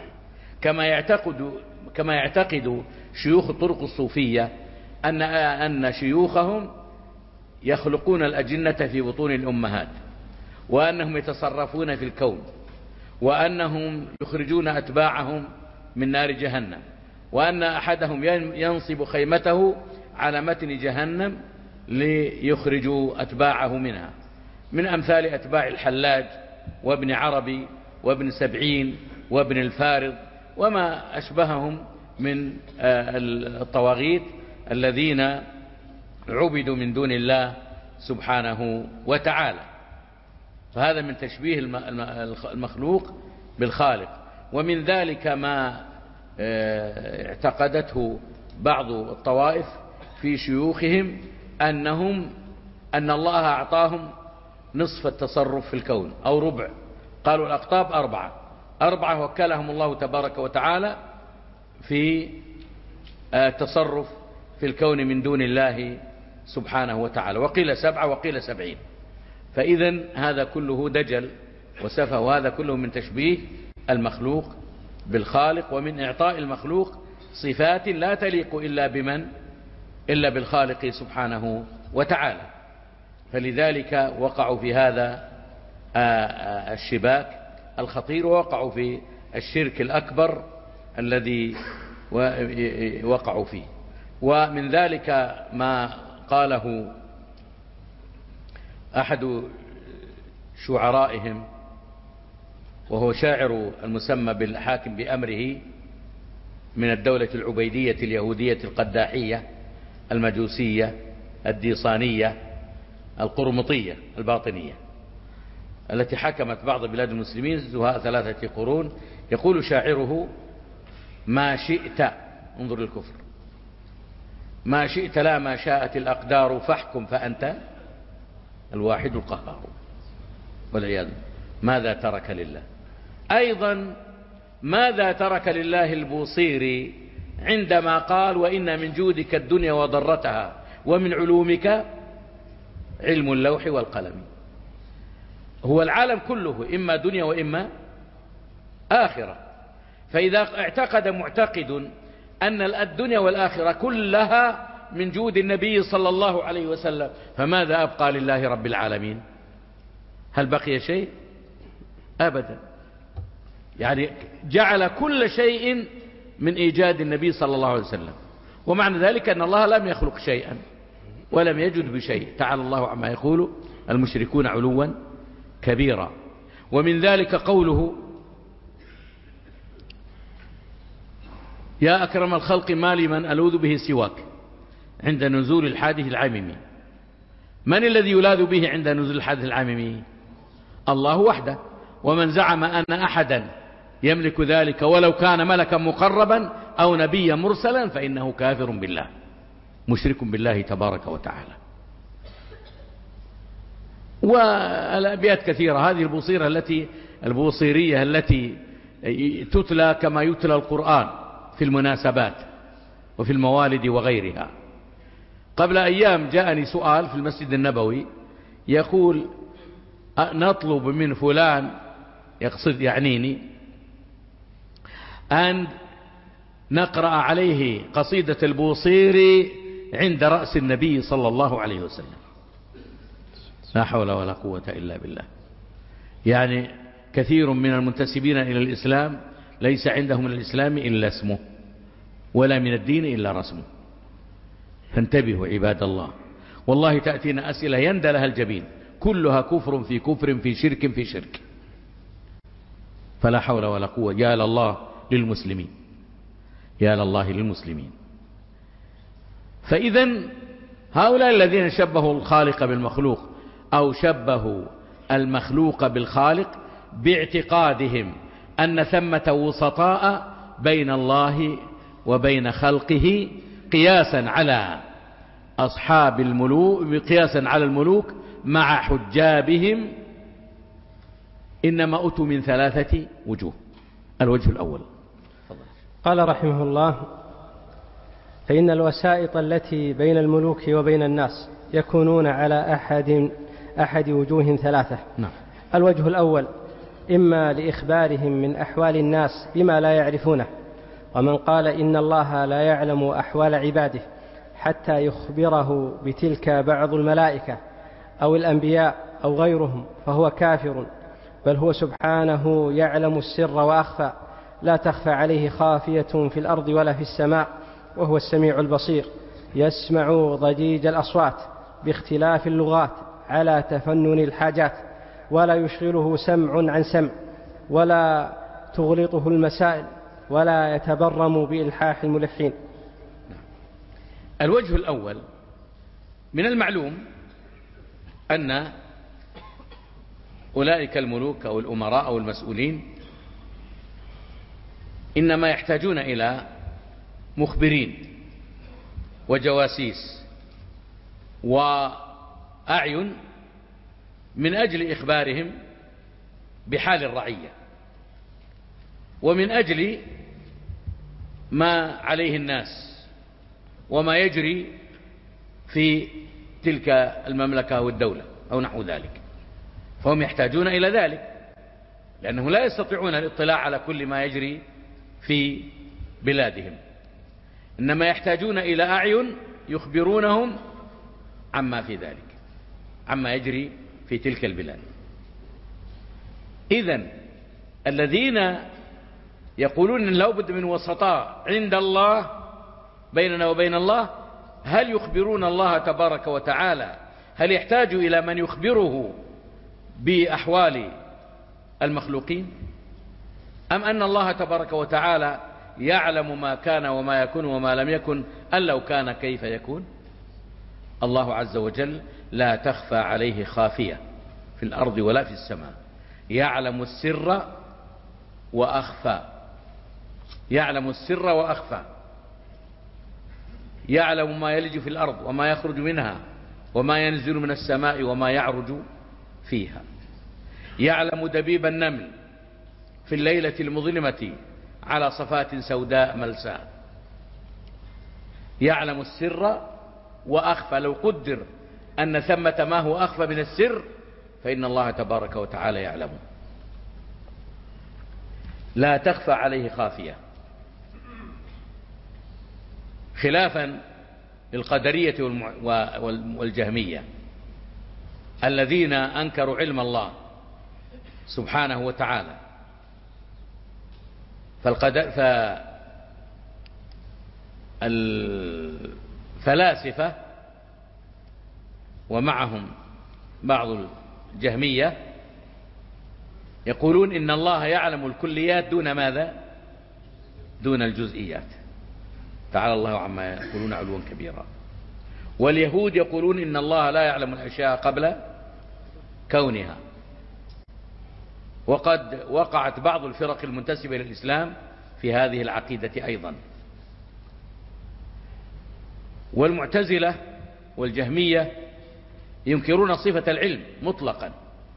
كما يعتقد شيوخ الطرق الصوفية أن شيوخهم يخلقون الأجنة في بطون الأمهات، وأنهم يتصرفون في الكون، وأنهم يخرجون أتباعهم من نار جهنم، وأن أحدهم ينصب خيمته على متن جهنم ليخرجوا أتباعه منها، من أمثال أتباع الحلاج وابن عربي وابن سبعين وابن الفارض وما أشبههم من الطواغيت الذين عبدوا من دون الله سبحانه وتعالى. فهذا من تشبيه المخلوق بالخالق. ومن ذلك ما اعتقدته بعض الطوائف في شيوخهم أن الله أعطاهم نصف التصرف في الكون أو ربع. قالوا الأقطاب أربعة وكلهم الله تبارك وتعالى في التصرف في الكون من دون الله سبحانه وتعالى، وقيل 7 وقيل 70. فإذا هذا كله دجل وسفه، وهذا كله من تشبيه المخلوق بالخالق، ومن إعطاء المخلوق صفات لا تليق إلا بالخالق سبحانه وتعالى. فلذلك وقعوا في هذا الشباك الخطير، ووقعوا في الشرك الأكبر الذي وقعوا فيه. ومن ذلك ما قاله أحد شعرائهم، وهو شاعر المسمى بالحاكم بأمره من الدولة العبيدية اليهودية القداحية المجوسية الديصانية القرمطية الباطنية التي حكمت بعض بلاد المسلمين زهاء 3 قرون. يقول شاعره: ما شئت، انظر الكفر، ما شئت لا ما شاءت الأقدار، فاحكم فأنت الواحد القهار. والعياذ. ماذا ترك لله؟ أيضا ماذا ترك لله البوصيري عندما قال: وإن من جودك الدنيا وضرتها، ومن علومك علم اللوح والقلم. هو العالم كله إما دنيا وإما آخرة. فإذا اعتقد معتقد أن الدنيا والآخرة كلها من جود النبي صلى الله عليه وسلم، فماذا أبقى لله رب العالمين؟ هل بقي شيء؟ أبدا. يعني جعل كل شيء من إيجاد النبي صلى الله عليه وسلم، ومعنى ذلك أن الله لم يخلق شيئا ولم يجد بشيء. تعالى الله عما يقول المشركون علوا كبيرا. ومن ذلك قوله: يا أكرم الخلق ما لي من ألوذ به سواك عند نزول الحادث العاممي. من الذي يلاذ به عند نزول الحادث العاممي؟ الله وحده. ومن زعم أن أحدا يملك ذلك ولو كان ملكا مقربا أو نبيا مرسلا فإنه كافر بالله. مشرك بالله تبارك وتعالى. والأبيات كثيرة. هذه البوصيرية التي تتلى كما يتلى القرآن في المناسبات وفي الموالد وغيرها. قبل أيام جاءني سؤال في المسجد النبوي يقول نطلب من فلان، يقصد يعنيني، أن نقرأ عليه قصيدة البوصيري عند رأس النبي صلى الله عليه وسلم. لا حول ولا قوة إلا بالله. يعني كثير من المنتسبين إلى الإسلام ليس عندهم من الإسلام إلا اسمه، ولا من الدين إلا رسمه. فانتبهوا عباد الله، والله تأتينا أسئلة يندى لها الجبين، كلها كفر في كفر في شرك في شرك. فلا حول ولا قوة. يا لله للمسلمين، يا لله للمسلمين. فإذا هؤلاء الذين شبهوا الخالق بالمخلوق أو شبهوا المخلوق بالخالق باعتقادهم أن ثمة وسطاء بين الله وبين خلقه، قياسا على أصحاب الملوك، قياسا على الملوك مع حجابهم، إنما أتوا من 3 وجوه. الوجه الأول قال رحمه الله: فإن الوسائط التي بين الملوك وبين الناس يكونون على أحد وجوه 3. نعم. الوجه الأول إما لإخبارهم من أحوال الناس بما لا يعرفونه، ومن قال إن الله لا يعلم أحوال عباده حتى يخبره بتلك بعض الملائكة أو الأنبياء أو غيرهم فهو كافر، بل هو سبحانه يعلم السر وأخفى، لا تخفى عليه خافية في الأرض ولا في السماء، وهو السميع البصير، يسمع ضجيج الأصوات باختلاف اللغات على تفنن الحاجات، ولا يشغله سمع عن سمع، ولا تغلطه المسائل، ولا يتبرم بإلحاح الملحين. الوجه الأول: من المعلوم أن أولئك الملوك أو الأمراء أو المسؤولين إنما يحتاجون إلى مخبرين وجواسيس وأعين من أجل إخبارهم بحال الرعية، ومن أجل ما عليه الناس وما يجري في تلك المملكة والدولة أو نحو ذلك. فهم يحتاجون إلى ذلك، لأنهم لا يستطيعون الاطلاع على كل ما يجري في بلادهم، إنما يحتاجون إلى أعين يخبرونهم عما في ذلك، عما يجري في تلك البلاد. إذن الذين يقولون إن لا بد من وسطاء عند الله بيننا وبين الله، هل يخبرون الله تبارك وتعالى؟ هل يحتاج إلى من يخبره بأحوال المخلوقين؟ أم أن الله تبارك وتعالى يعلم ما كان وما يكون وما لم يكن، أن لو كان كيف يكون؟ الله عز وجل لا تخفى عليه خافية في الأرض ولا في السماء، يعلم السر وأخفى، يعلم السر وأخفى، يعلم ما يلج في الأرض وما يخرج منها وما ينزل من السماء وما يعرج فيها، يعلم دبيب النمل في الليلة المظلمة على صفات سوداء ملساء، يعلم السر وأخفى. لو قدر أن ثمة ما هو أخفى من السر فإن الله تبارك وتعالى يعلمه، لا تخفى عليه خافية، خلافا للقدرية والجهمية الذين أنكروا علم الله سبحانه وتعالى. فالفلاسفة ومعهم بعض الجهمية يقولون إن الله يعلم الكليات دون ماذا؟ دون الجزئيات. تعالى الله عما يقولون علوا كبيرا. واليهود يقولون إن الله لا يعلم الأشياء قبل كونها. وقد وقعت بعض الفرق المنتسبة إلى الإسلام في هذه العقيدة أيضا. والمعتزلة والجهمية ينكرون صفة العلم مطلقا.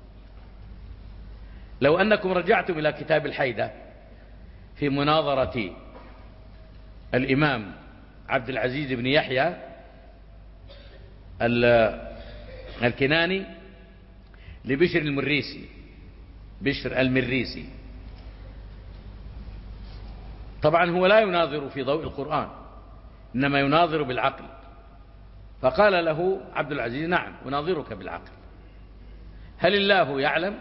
لو أنكم رجعتم إلى كتاب الحيدة في مناظرة الإمام عبد العزيز بن يحيى الكناني لبشر المريسي، بشر المريسي، طبعا هو لا يناظر في ضوء القرآن، إنما يناظر بالعقل. فقال له عبد العزيز: نعم أناظرك بالعقل، هل الله يعلم؟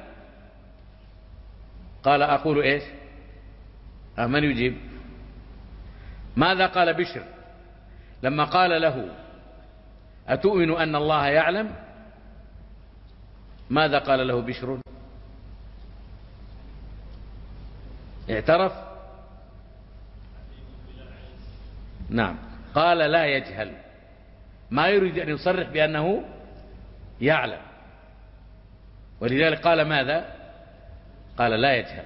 قال: أقول إيش؟ من يجيب؟ ماذا قال بشر لما قال له: أتؤمن أن الله يعلم؟ ماذا قال له بشر؟ اعترف؟ نعم، قال لا يجهل، ما يريد أن يصرح بأنه يعلم، ولذلك قال ماذا؟ قال لا يجهل،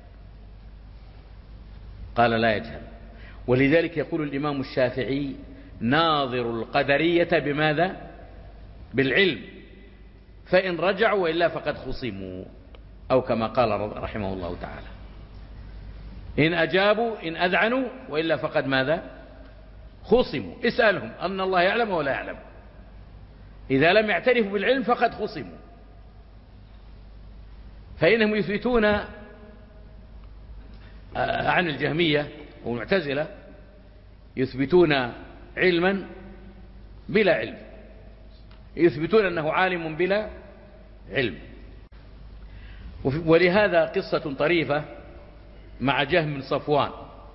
قال لا يجهل. ولذلك يقول الإمام الشافعي: ناظر القدرية بماذا؟ بالعلم، فإن رجعوا وإلا فقد خصموا، أو كما قال رحمه الله تعالى: إن أجابوا إن أذعنوا وإلا فقد ماذا؟ خصموا. اسألهم أن الله يعلم ولا يعلم، إذا لم يعترفوا بالعلم فقد خصموا. فإنهم يثبتون عن الجهمية والمعتزلة، يثبتون علما بلا علم، يثبتون أنه عالم بلا علم. ولهذا قصة طريفة مع جهم بن صفوان.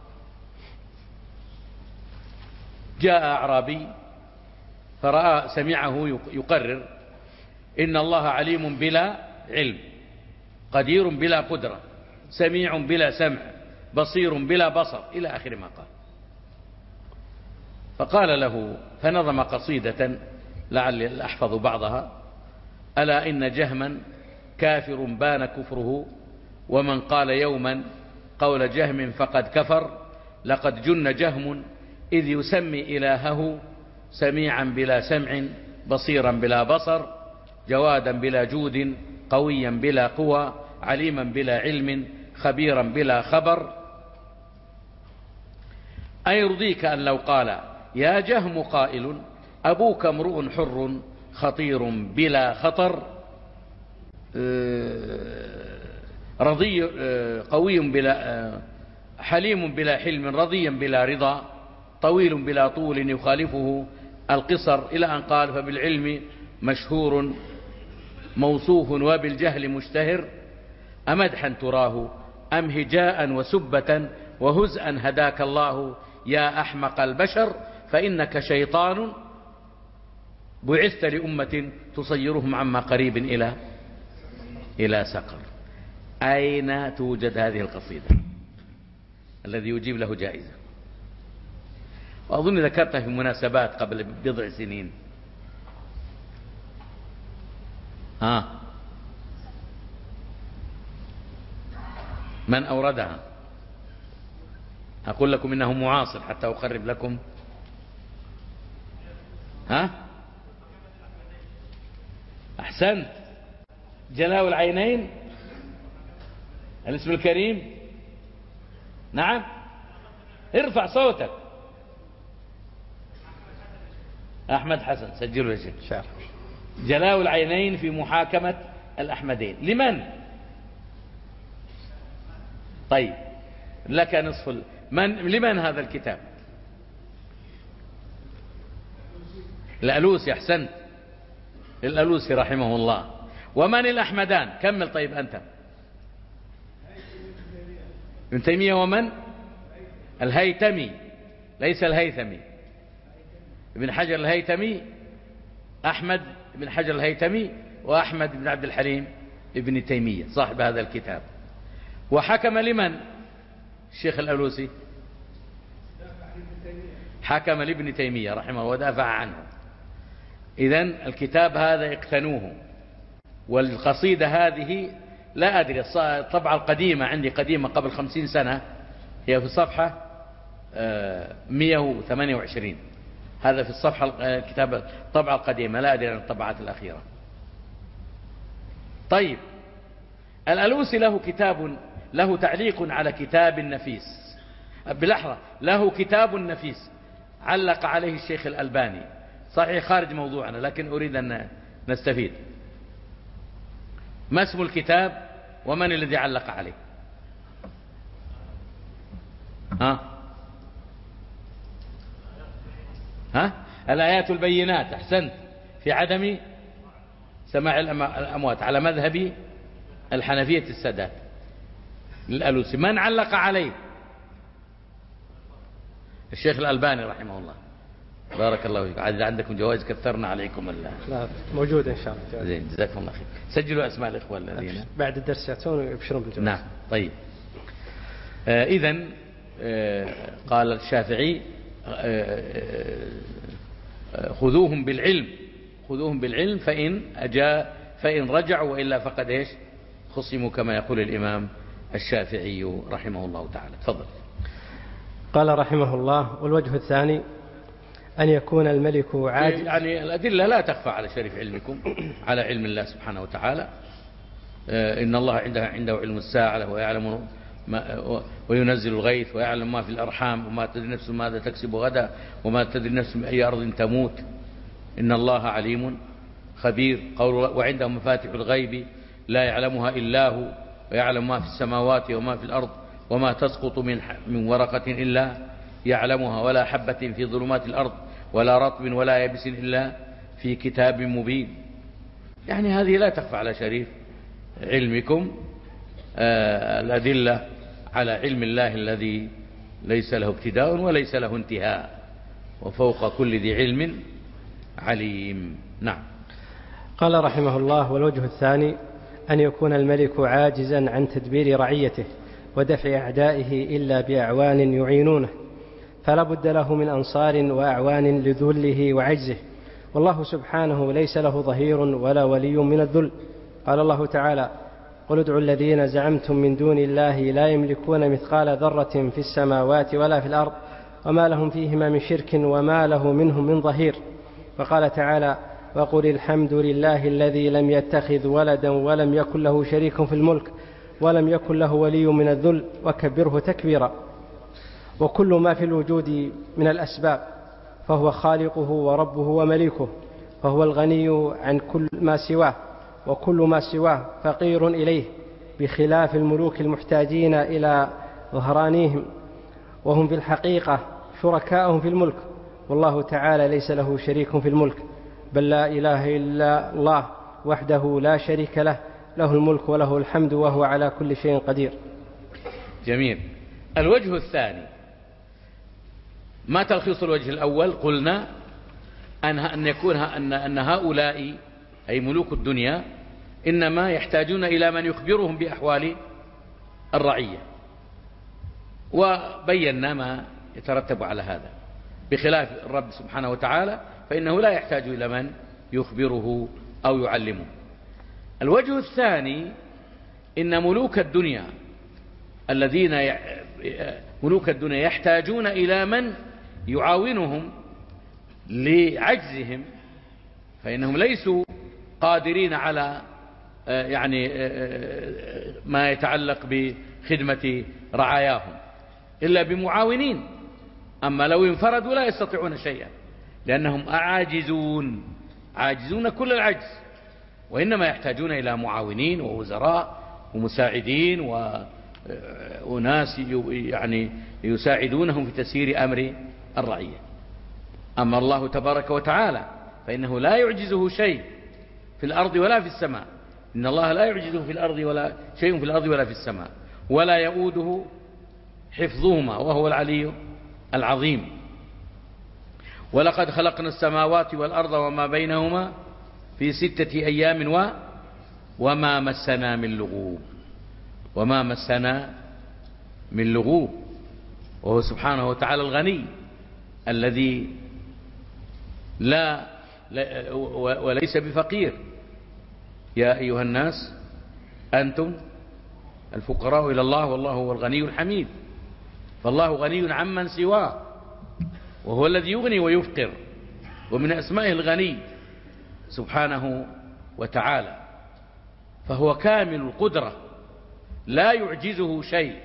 جاء أعرابي فرأى سمعه يقرر: إن الله عليم بلا علم، قدير بلا قدرة، سميع بلا سمع، بصير بلا بصر، إلى آخر ما قال. فقال له، فنظم قصيدة لعل أحفظ بعضها: ألا إن جهما كافر بان كفره، ومن قال يوما قول جهم فقد كفر، لقد جن جهم إذ يسمي إلهه، سميعا بلا سمع، بصيرا بلا بصر، جوادا بلا جود، قويا بلا قوى، عليما بلا علم، خبيرا بلا خبر. أيرضيك أن لو قال يا جهم قائل أبوك امرؤ حر، خطير بلا خطر، رضي قوي بلا حليم بلا حلم، رضيا بلا رضا، طويل بلا طول يخالفه القصر، إلى أن قال: فبالعلم مشهور موصوف، وبالجهل مشتهر، أمدحا تراه أم هجاء وسبة، وهزءا هداك الله يا أحمق البشر، فإنك شيطان بعثت لأمة تصيرهم عما قريب إلى سقر. أين توجد هذه القصيدة؟ الذي يجيب له جائزة، وأظن ذكرتها في مناسبات قبل بضع سنين. من أوردها؟ أقول لكم إنه معاصر حتى أقرب لكم. أحسنت، جلاء العينين، الاسم الكريم. نعم، ارفع صوتك. أحمد حسن، سجلوا يا شيخ. جلاء العينين في محاكمة الأحمدين. لمن؟ طيب، لك نصف لمن هذا الكتاب؟ الألوسي. أحسنت، الألوسي رحمه الله. ومن الأحمدان؟ كمل. طيب أنت. ابن تيمية. ومن؟ الهيتمي، ليس الهيثمي. ابن حجر الهيتمي، أحمد بن حجر الهيتمي، وأحمد بن عبد الحليم ابن تيمية صاحب هذا الكتاب. وحكم لمن؟ الشيخ الألوسي حكم لابن تيمية رحمه الله ودافع عنه. إذن الكتاب هذا اقتنوه. والقصيدة هذه لا أدري، الطبعة القديمة عندي قديمة قبل 50 سنة، هي في صفحة 128. هذا في الصفحة الكتاب الطبعة القديمة، لا أدري عن الطبعات الأخيرة. طيب، الألوسي له كتاب، له تعليق على كتاب النفيس، بلحظة، له كتاب النفيس علق عليه الشيخ الألباني، صحيح خارج موضوعنا لكن أريد أن نستفيد. ما اسم الكتاب ومن الذي علق عليه؟ الآيات البينات، أحسنت، في عدم سماع الأموات على مذهب الحنفية السادات للألوسي. من علق عليه؟ الشيخ الألباني رحمه الله. بارك الله فيك. عندكم جوائز كثرنا عليكم. لا موجودة إن شاء الله. زين، جزاكم الله خير. سجلوا أسماء الإخوة الذين بعد الدرس يأتون ويبشرون بالجوائز. نعم. طيب، إذن قال الشافعي خذوهم بالعلم فإن رجعوا وإلا فقد إيش خصموا، كما يقول الإمام الشافعي رحمه الله تعالى. تفضل. قال رحمه الله: والوجه الثاني أن يكون الملك عاجز. يعني الأدلة لا تخفى على شريف علمكم على علم الله سبحانه وتعالى. إن الله عنده علم الساعة ويعلم وينزل الغيث ويعلم ما في الأرحام وما تدري نفس ماذا تكسب غدا وما تدري نفس بأي أرض تموت، إن الله عليم خبير. قول وعنده مفاتح الغيب لا يعلمها إلا هو ويعلم ما في السماوات وما في الأرض وما تسقط من ورقة إلا يعلمها ولا حبة في ظلمات الأرض ولا رطب ولا يابس إلا في كتاب مبين. يعني هذه لا تخفى على شريف علمكم. الأدلة على علم الله الذي ليس له ابتداء وليس له انتهاء وفوق كل ذي علم عليم. نعم. قال رحمه الله: والوجه الثاني أن يكون الملك عاجزا عن تدبير رعيته ودفع أعدائه إلا بأعوان يعينونه، فلا بد له من أنصار وأعوان لذله وعجزه، والله سبحانه ليس له ظهير ولا ولي من الذل. قال الله تعالى: قل ادعوا الذين زعمتم من دون الله لا يملكون مثقال ذرة في السماوات ولا في الأرض وما لهم فيهما من شرك وما له منهم من ظهير. وقال تعالى: وقل الحمد لله الذي لم يتخذ ولدا ولم يكن له شريك في الملك ولم يكن له ولي من الذل وكبره تكبيرا. وكل ما في الوجود من الأسباب فهو خالقه وربه ومليكه، فهو الغني عن كل ما سواه، وكل ما سواه فقير إليه، بخلاف الملوك المحتاجين إلى ظهرانهم وهم في الحقيقة شركاءهم في الملك، والله تعالى ليس له شريك في الملك، بل لا إله إلا الله وحده لا شريك له، له الملك وله الحمد وهو على كل شيء قدير. جميل. الوجه الثاني، ما تلخيص الوجه الأول؟ قلنا أن يكون أن هؤلاء أي ملوك الدنيا إنما يحتاجون إلى من يخبرهم بأحوال الرعية، وبينا ما يترتب على هذا، بخلاف الرب سبحانه وتعالى فإنه لا يحتاج إلى من يخبره أو يعلمه. الوجه الثاني إن ملوك الدنيا يحتاجون إلى من يعاونهم لعجزهم، فإنهم ليسوا قادرين على ما يتعلق بخدمة رعاياهم إلا بمعاونين. أما لو انفردوا لا يستطيعون شيئا، لأنهم عاجزون كل العجز، وإنما يحتاجون إلى معاونين ووزراء ومساعدين وناس يساعدونهم في تسيير أمر الرعية. أما الله تبارك وتعالى فإنه لا يعجزه شيء في الأرض ولا في السماء، إن الله لا يعجزه في الأرض ولا شيء في الأرض ولا في السماء، ولا يؤوده حفظهما وهو العلي العظيم. ولقد خلقنا السماوات والأرض وما بينهما في 6 أيام وما مسنا من لغوب، وهو سبحانه وتعالى الغني الذي وليس بفقير. يا أيها الناس أنتم الفقراء إلى الله والله هو الغني الحميد. فالله غني عمن سواه، وهو الذي يغني ويفقر ومن أسمائه الغني سبحانه وتعالى، فهو كامل القدرة لا يعجزه شيء،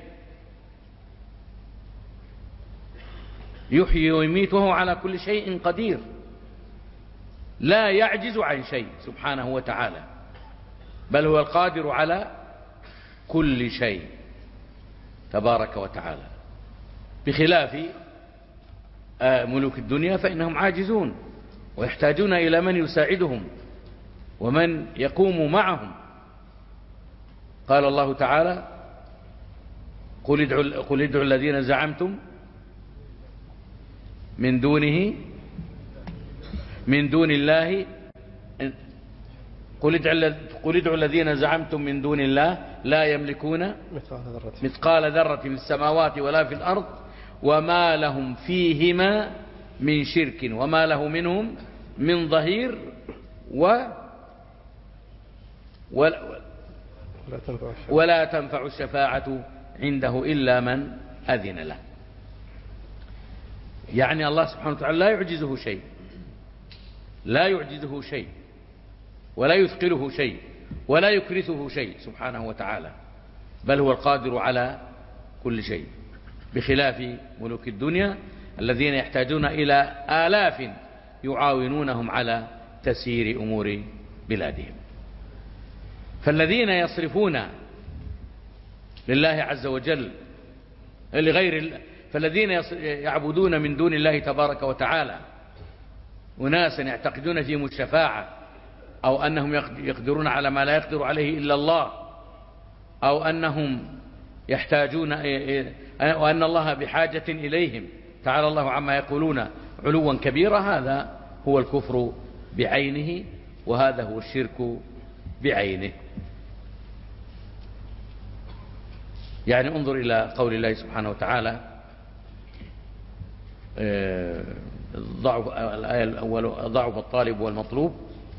يحيي ويميت وهو على كل شيء قدير، لا يعجز عن شيء سبحانه وتعالى، بل هو القادر على كل شيء تبارك وتعالى، بخلاف ملوك الدنيا فإنهم عاجزون ويحتاجون إلى من يساعدهم ومن يقوم معهم. قال الله تعالى: قل ادعوا الذين زعمتم من دون الله قل ادعوا الذين زعمتم من دون الله لا يملكون مثقال ذرة في السماوات ولا في الأرض وما لهم فيهما من شرك وما له منهم من ظهير ولا تنفع الشفاعة عنده إلا من أذن له. يعني الله سبحانه وتعالى لا يعجزه شيء ولا يثقله شيء ولا يكرثه شيء سبحانه وتعالى، بل هو القادر على كل شيء، بخلاف ملوك الدنيا الذين يحتاجون إلى آلاف يعاونونهم على تسيير أمور بلادهم. فالذين يصرفون لله عز وجل فالذين يعبدون من دون الله تبارك وتعالى أناسا يعتقدون فيهم الشفاعة، أو أنهم يقدرون على ما لا يقدر عليه إلا الله، أو أنهم يحتاجون وأن الله بحاجة إليهم تعالى الله عما يقولون علوا كبيرا، هذا هو الكفر بعينه، وهذا هو الشرك بعينه. يعني انظر إلى قول الله سبحانه وتعالى الآية الأول: ضعف الطالب والمطلوب.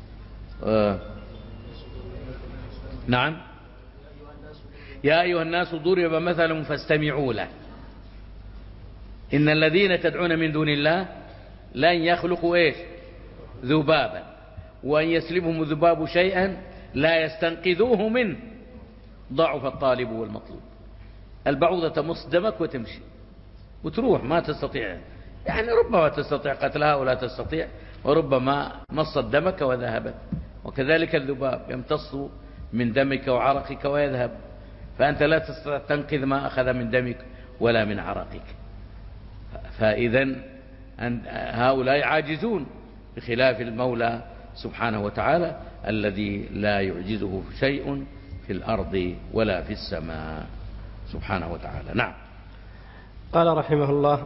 نعم: يا أيها الناس ضرب مثل فاستمعوا له إن الذين تدعون من دون الله لن يخلقوا ذبابا وأن يسلبهم الذباب شيئا لا يستنقذوه منه ضعف الطالب والمطلوب. البعوضة تمص دمك وتمشي وتروح، ما تستطيع، يعني ربما تستطيع قتلها ولا تستطيع، وربما مصت دمك وذهبت. وكذلك الذباب يمتص من دمك وعرقك ويذهب، فأنت لا تستطيع تنقذ ما أخذ من دمك ولا من عرقك. فإذا هؤلاء عاجزون، بخلاف المولى سبحانه وتعالى الذي لا يعجزه شيء في الأرض ولا في السماء سبحانه وتعالى. نعم. قال رحمه الله: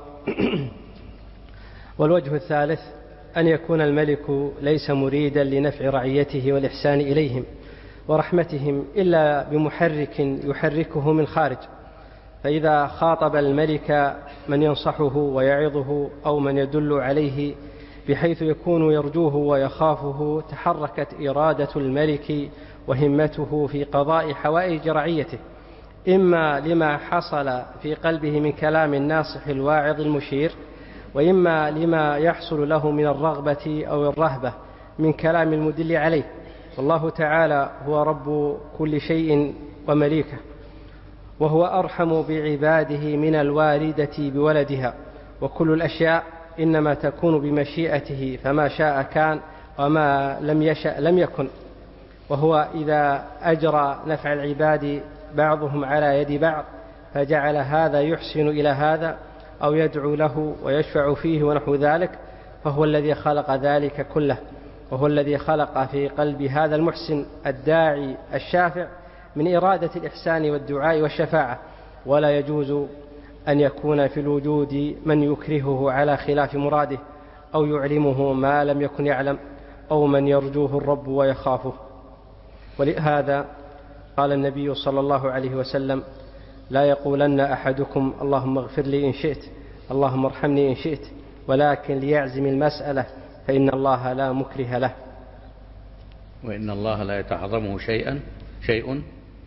والوجه الثالث أن يكون الملك ليس مريدا لنفع رعيته والإحسان إليهم ورحمتهم إلا بمحرك يحركه من خارج، فإذا خاطب الملك من ينصحه ويعظه أو من يدل عليه بحيث يكون يرجوه ويخافه تحركت إرادة الملك وهمته في قضاء حوائج رعيته، إما لما حصل في قلبه من كلام الناصح الواعظ المشير، وإما لما يحصل له من الرغبة أو الرهبة من كلام المدل عليه. والله تعالى هو رب كل شيء ومليكه، وهو أرحم بعباده من الوالدة بولدها، وكل الأشياء إنما تكون بمشيئته، فما شاء كان وما لم يشأ لم يكن. وهو إذا أجرى نفع العباد بعضهم على يد بعض فجعل هذا يحسن إلى هذا أو يدعو له ويشفع فيه ونحو ذلك، فهو الذي خلق ذلك كله، وهو الذي خلق في قلب هذا المحسن الداعي الشافع من إرادة الإحسان والدعاء والشفاعة. ولا يجوز أن يكون في الوجود من يكرهه على خلاف مراده أو يعلمه ما لم يكن يعلم أو من يرجوه الرب ويخافه. ولهذا قال النبي صلى الله عليه وسلم: لا يقولن أحدكم اللهم اغفر لي إن شئت، اللهم ارحمني إن شئت، ولكن ليعزم المسألة، فإن الله لا مكره له، وإن الله لا يتعظمه شيء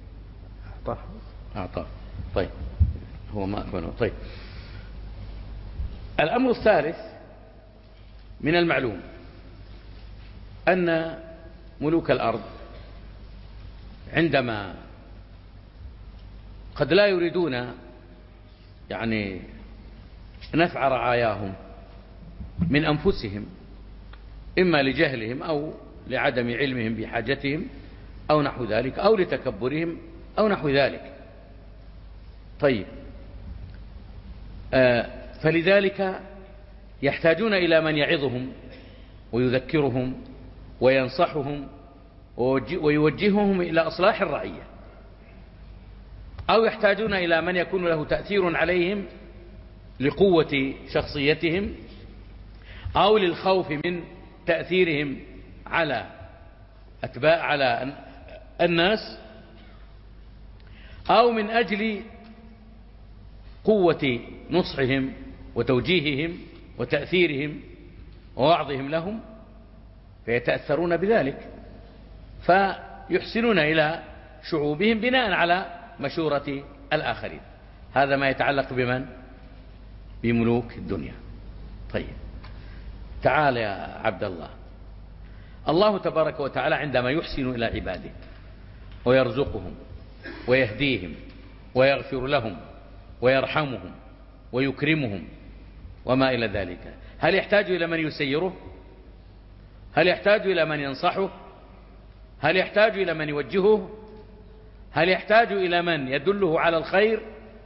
أعطاه. طيب، هو ما أكبره. طيب، الأمر الثالث من المعلوم أن ملوك الأرض عندما قد لا يريدون يعني نفع رعاياهم من أنفسهم، إما لجهلهم أو لعدم علمهم بحاجتهم أو نحو ذلك، أو لتكبرهم أو نحو ذلك. طيب، فلذلك يحتاجون إلى من يعظهم ويذكرهم وينصحهم ويوجههم إلى إصلاح الرعية، أو يحتاجون إلى من يكون له تأثير عليهم لقوة شخصيتهم، أو للخوف من تأثيرهم على على الناس، أو من أجل قوة نصحهم وتوجيههم وتأثيرهم ووعظهم لهم، فيتأثرون بذلك فيحسنون إلى شعوبهم بناء على مشورة الآخرين. هذا ما يتعلق بمن؟ بملوك الدنيا. طيب، تعال يا عبد الله. الله تبارك وتعالى عندما يحسن إلى عباده ويرزقهم ويهديهم ويغفر لهم ويرحمهم ويكرمهم وما إلى ذلك، هل يحتاج إلى من يسيره؟ هل يحتاج إلى من ينصحه؟ هل يحتاج إلى من يوجهه؟ هل يحتاج إلى من يدله على الخير؟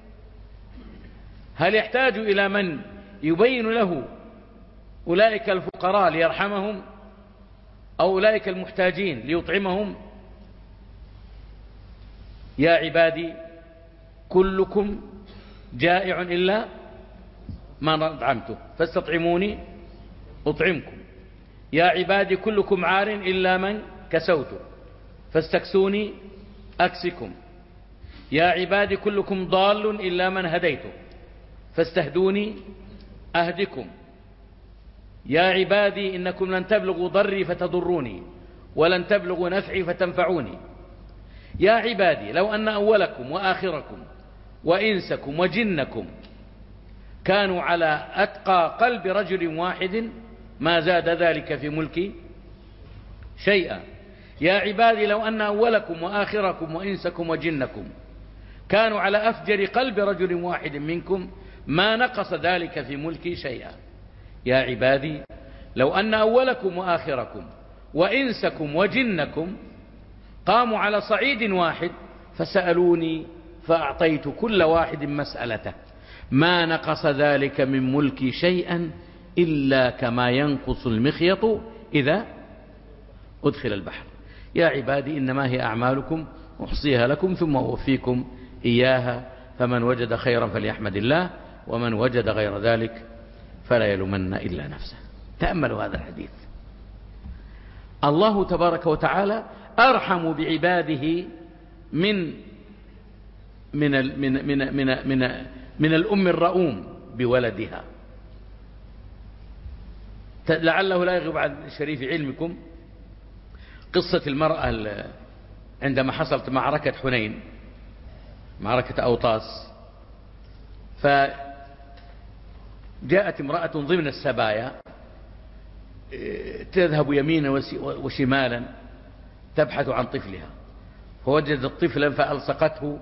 هل يحتاج إلى من يبين له أولئك الفقراء ليرحمهم، أو أولئك المحتاجين ليطعمهم؟ يا عبادي كلكم جائع إلا ما أطعمته فاستطعموني أطعمكم. يا عبادي كلكم عار إلا من كسوته فاستكسوني أكسكم. يا عبادي كلكم ضال إلا من هديته فاستهدوني أهدكم. يا عبادي إنكم لن تبلغوا ضري فتضروني ولن تبلغوا نفعي فتنفعوني. يا عبادي لو أن أولكم وآخركم وإنسكم وجنكم كانوا على أتقى قلب رجل واحد ما زاد ذلك في ملكي شيئا. يا عبادي لو أن أولكم وآخركم وإنسكم وجنكم كانوا على أفجر قلب رجل واحد منكم ما نقص ذلك في ملكي شيئا. يا عبادي لو أن أولكم وآخركم وإنسكم وجنكم قاموا على صعيد واحد فسألوني فأعطيت كل واحد مسألته ما نقص ذلك من ملكي شيئا إلا كما ينقص المخيط إذا أدخل البحر. يا عبادي إنما هي أعمالكم أحصيها لكم ثم أوفيكم إياها فمن وجد خيرا فليحمد الله ومن وجد غير ذلك فلا يلومن إلا نفسه. تأملوا هذا الحديث. الله تبارك وتعالى أرحم بعباده من من من من من من, من الأم الرؤوم بولدها. لعله لا يغيب عن شريف علمكم قصة المرأة عندما حصلت معركة حنين، معركة أوطاس، فجاءت امرأة ضمن السبايا تذهب يمينا وشمالا تبحث عن طفلها، فوجدت طفلا فألصقته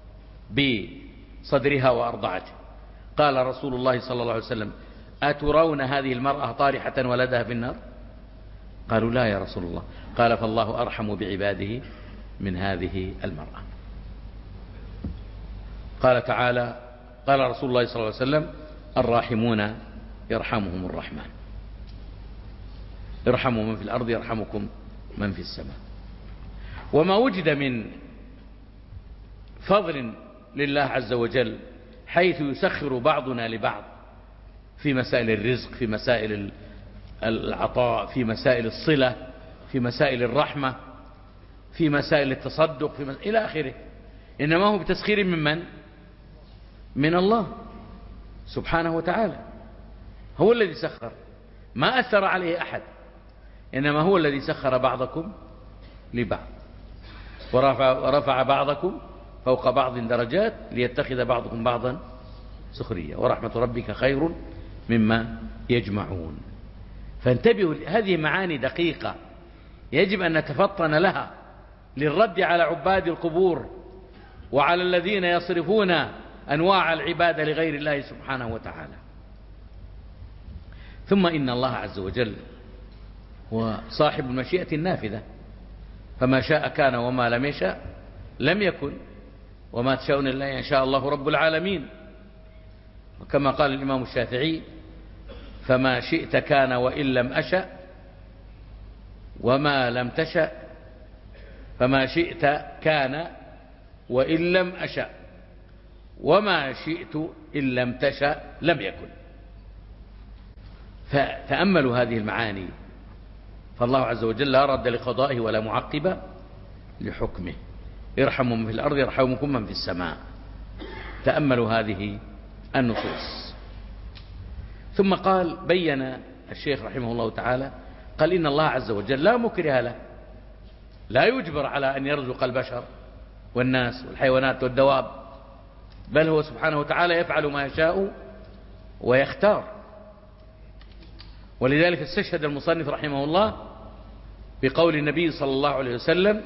بصدرها وأرضعته. قال رسول الله صلى الله عليه وسلم: أترون هذه المرأة طارحة ولدها في النار؟ قالوا: لا يا رسول الله. قال: فالله أرحم بعباده من هذه المرأة. قال تعالى: قال رسول الله صلى الله عليه وسلم: الراحمون يرحمهم الرحمن، ارحموا من في الأرض يرحمكم من في السماء. وما وجد من فضل لله عز وجل حيث يسخر بعضنا لبعض في مسائل الرزق، في مسائل العطاء، في مسائل الصلة، في مسائل الرحمة، في مسائل التصدق، إلى آخره، إنما هو بتسخير من؟ من الله سبحانه وتعالى. هو الذي سخر، ما أثر عليه أحد، إنما هو الذي سخر بعضكم لبعض ورفع بعضكم فوق بعض درجات ليتخذ بعضكم بعضا سخريا ورحمة ربك خير مما يجمعون. فانتبهوا، هذه معاني دقيقة يجب أن نتفطن لها للرد على عباد القبور وعلى الذين يصرفون أنواع العبادة لغير الله سبحانه وتعالى. ثم إن الله عز وجل هو صاحب المشيئة النافذة، فما شاء كان وما لم يشاء لم يكن، وما تشاءون إلا إن شاء الله رب العالمين. وكما قال الإمام الشافعي: فما شئت كان وإن لم أشأ، وما لم تشأ فما شئت كان وإن لم أشأ، وما شئت إن لم تشأ لم يكن. فتأملوا هذه المعاني، فالله عز وجل لا رد لقضائه ولا معقب لحكمه. ارحموا من في الأرض يرحمكم من في السماء. تأملوا هذه النصوص. ثم قال، بين الشيخ رحمه الله تعالى، قال: إن الله عز وجل لا مكره له، لا يجبر على أن يرزق البشر والناس والحيوانات والدواب، بل هو سبحانه وتعالى يفعل ما يشاء ويختار. ولذلك استشهد المصنف رحمه الله بقول النبي صلى الله عليه وسلم: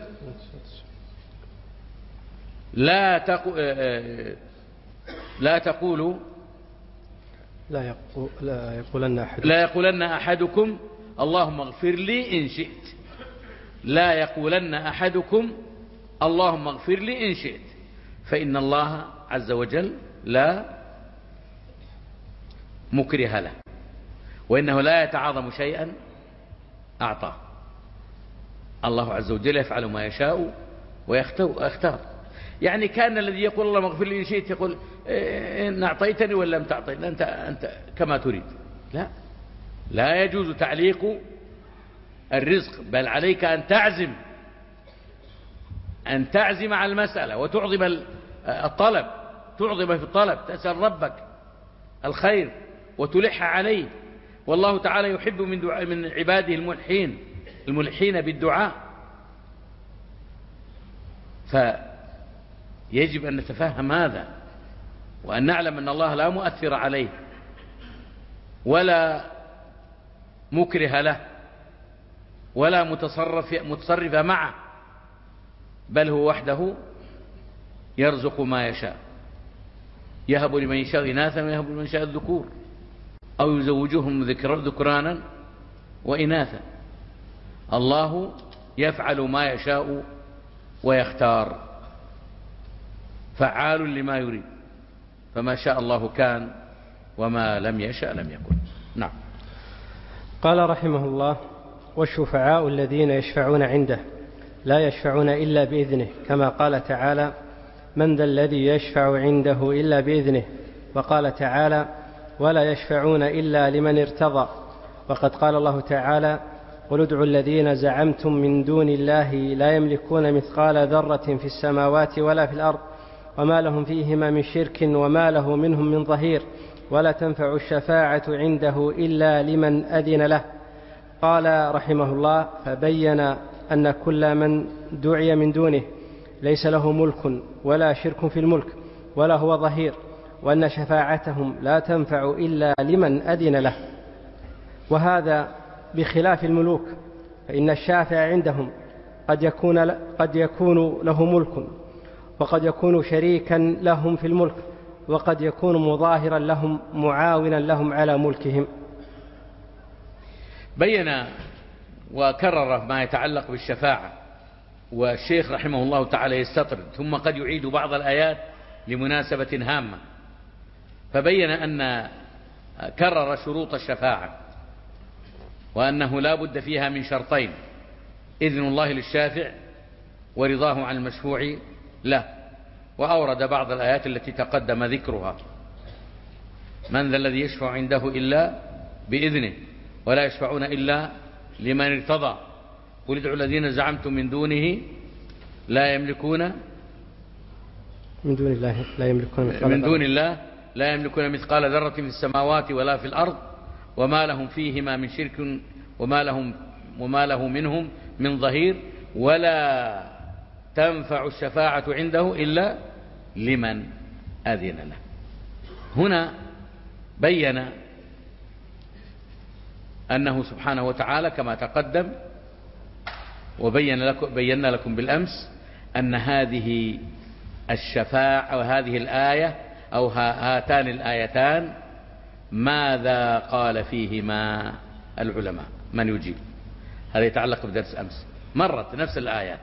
لا يقولن أحدكم اللهم اغفر لي إن شئت. لا يقولن أحدكم اللهم اغفر لي إن شئت، فإن الله عز وجل لا مكره له، وإنه لا يتعاظم شيئا أعطاه. الله عز وجل يفعل ما يشاء ويختار. يعني كان الذي يقول اللهم اغفر لي إن شئت يقول إن أعطيتني ولا لم تعطيني أنت كما تريد. لا يجوز تعليق الرزق، بل عليك أن تعزم على المسألة وتعظم الطلب، تعظم في الطلب، تسأل ربك الخير وتلح عليه. والله تعالى يحب من عباده الملحين بالدعاء. فيجب أن نتفهم هذا، وأن نعلم أن الله لا مؤثر عليه ولا مكره له ولا متصرف معه، بل هو وحده يرزق ما يشاء. يهب لمن يشاء إناثا ويهب لمن يشاء الذكور، أو يزوجهم ذكرانا وإناثا. الله يفعل ما يشاء ويختار، فعال لما يريد، فما شاء الله كان وما لم يشأ لم يكن. نعم. قال رحمه الله: والشفعاء الذين يشفعون عنده لا يشفعون إلا بإذنه، كما قال تعالى: من ذا الذي يشفع عنده إلا بإذنه. وقال تعالى: ولا يشفعون إلا لمن ارتضى. وقد قال الله تعالى: قل ادعوا الذين زعمتم من دون الله لا يملكون مثقال ذرة في السماوات ولا في الأرض وما لهم فيهما من شرك وما له منهم من ظهير ولا تنفع الشفاعة عنده إلا لمن أذن له. قال رحمه الله: فبين أن كل من دعي من دونه ليس له ملك ولا شرك في الملك ولا هو ظهير، وأن شفاعتهم لا تنفع إلا لمن أذن له. وهذا بخلاف الملوك، فإن الشافع عندهم قد يكون له ملك، وقد يكون شريكا لهم في الملك، وقد يكون مظاهرا لهم معاونا لهم على ملكهم. بين وكرر ما يتعلق بالشفاعة، والشيخ رحمه الله تعالى يستطرد، ثم قد يعيد بعض الآيات لمناسبة هامة. فبين أن كرر شروط الشفاعة، وأنه لا بد فيها من شرطين: إذن الله للشافع ورضاه عن المشفوع له. وأورد بعض الآيات التي تقدم ذكرها: من ذا الذي يشفع عنده إلا بإذنه ولا يشفعون إلا لمن ارتضى. قل ادعوا الذين زعمتم من دونه لا يملكون من دون الله لا يملكون مثقال ذرة في السماوات ولا في الأرض وما لهم فيهما من شرك وما له منهم من ظهير ولا تنفع الشفاعة عنده إلا لمن أذن له. هنا بين أنه سبحانه وتعالى كما تقدم بينا لكم بالأمس أن هذه الشفاعة وهذه الآية أو هاتان الآيتان ماذا قال فيهما العلماء؟ من يجيب؟ هذا يتعلق بدرس أمس، مرت نفس الآيات.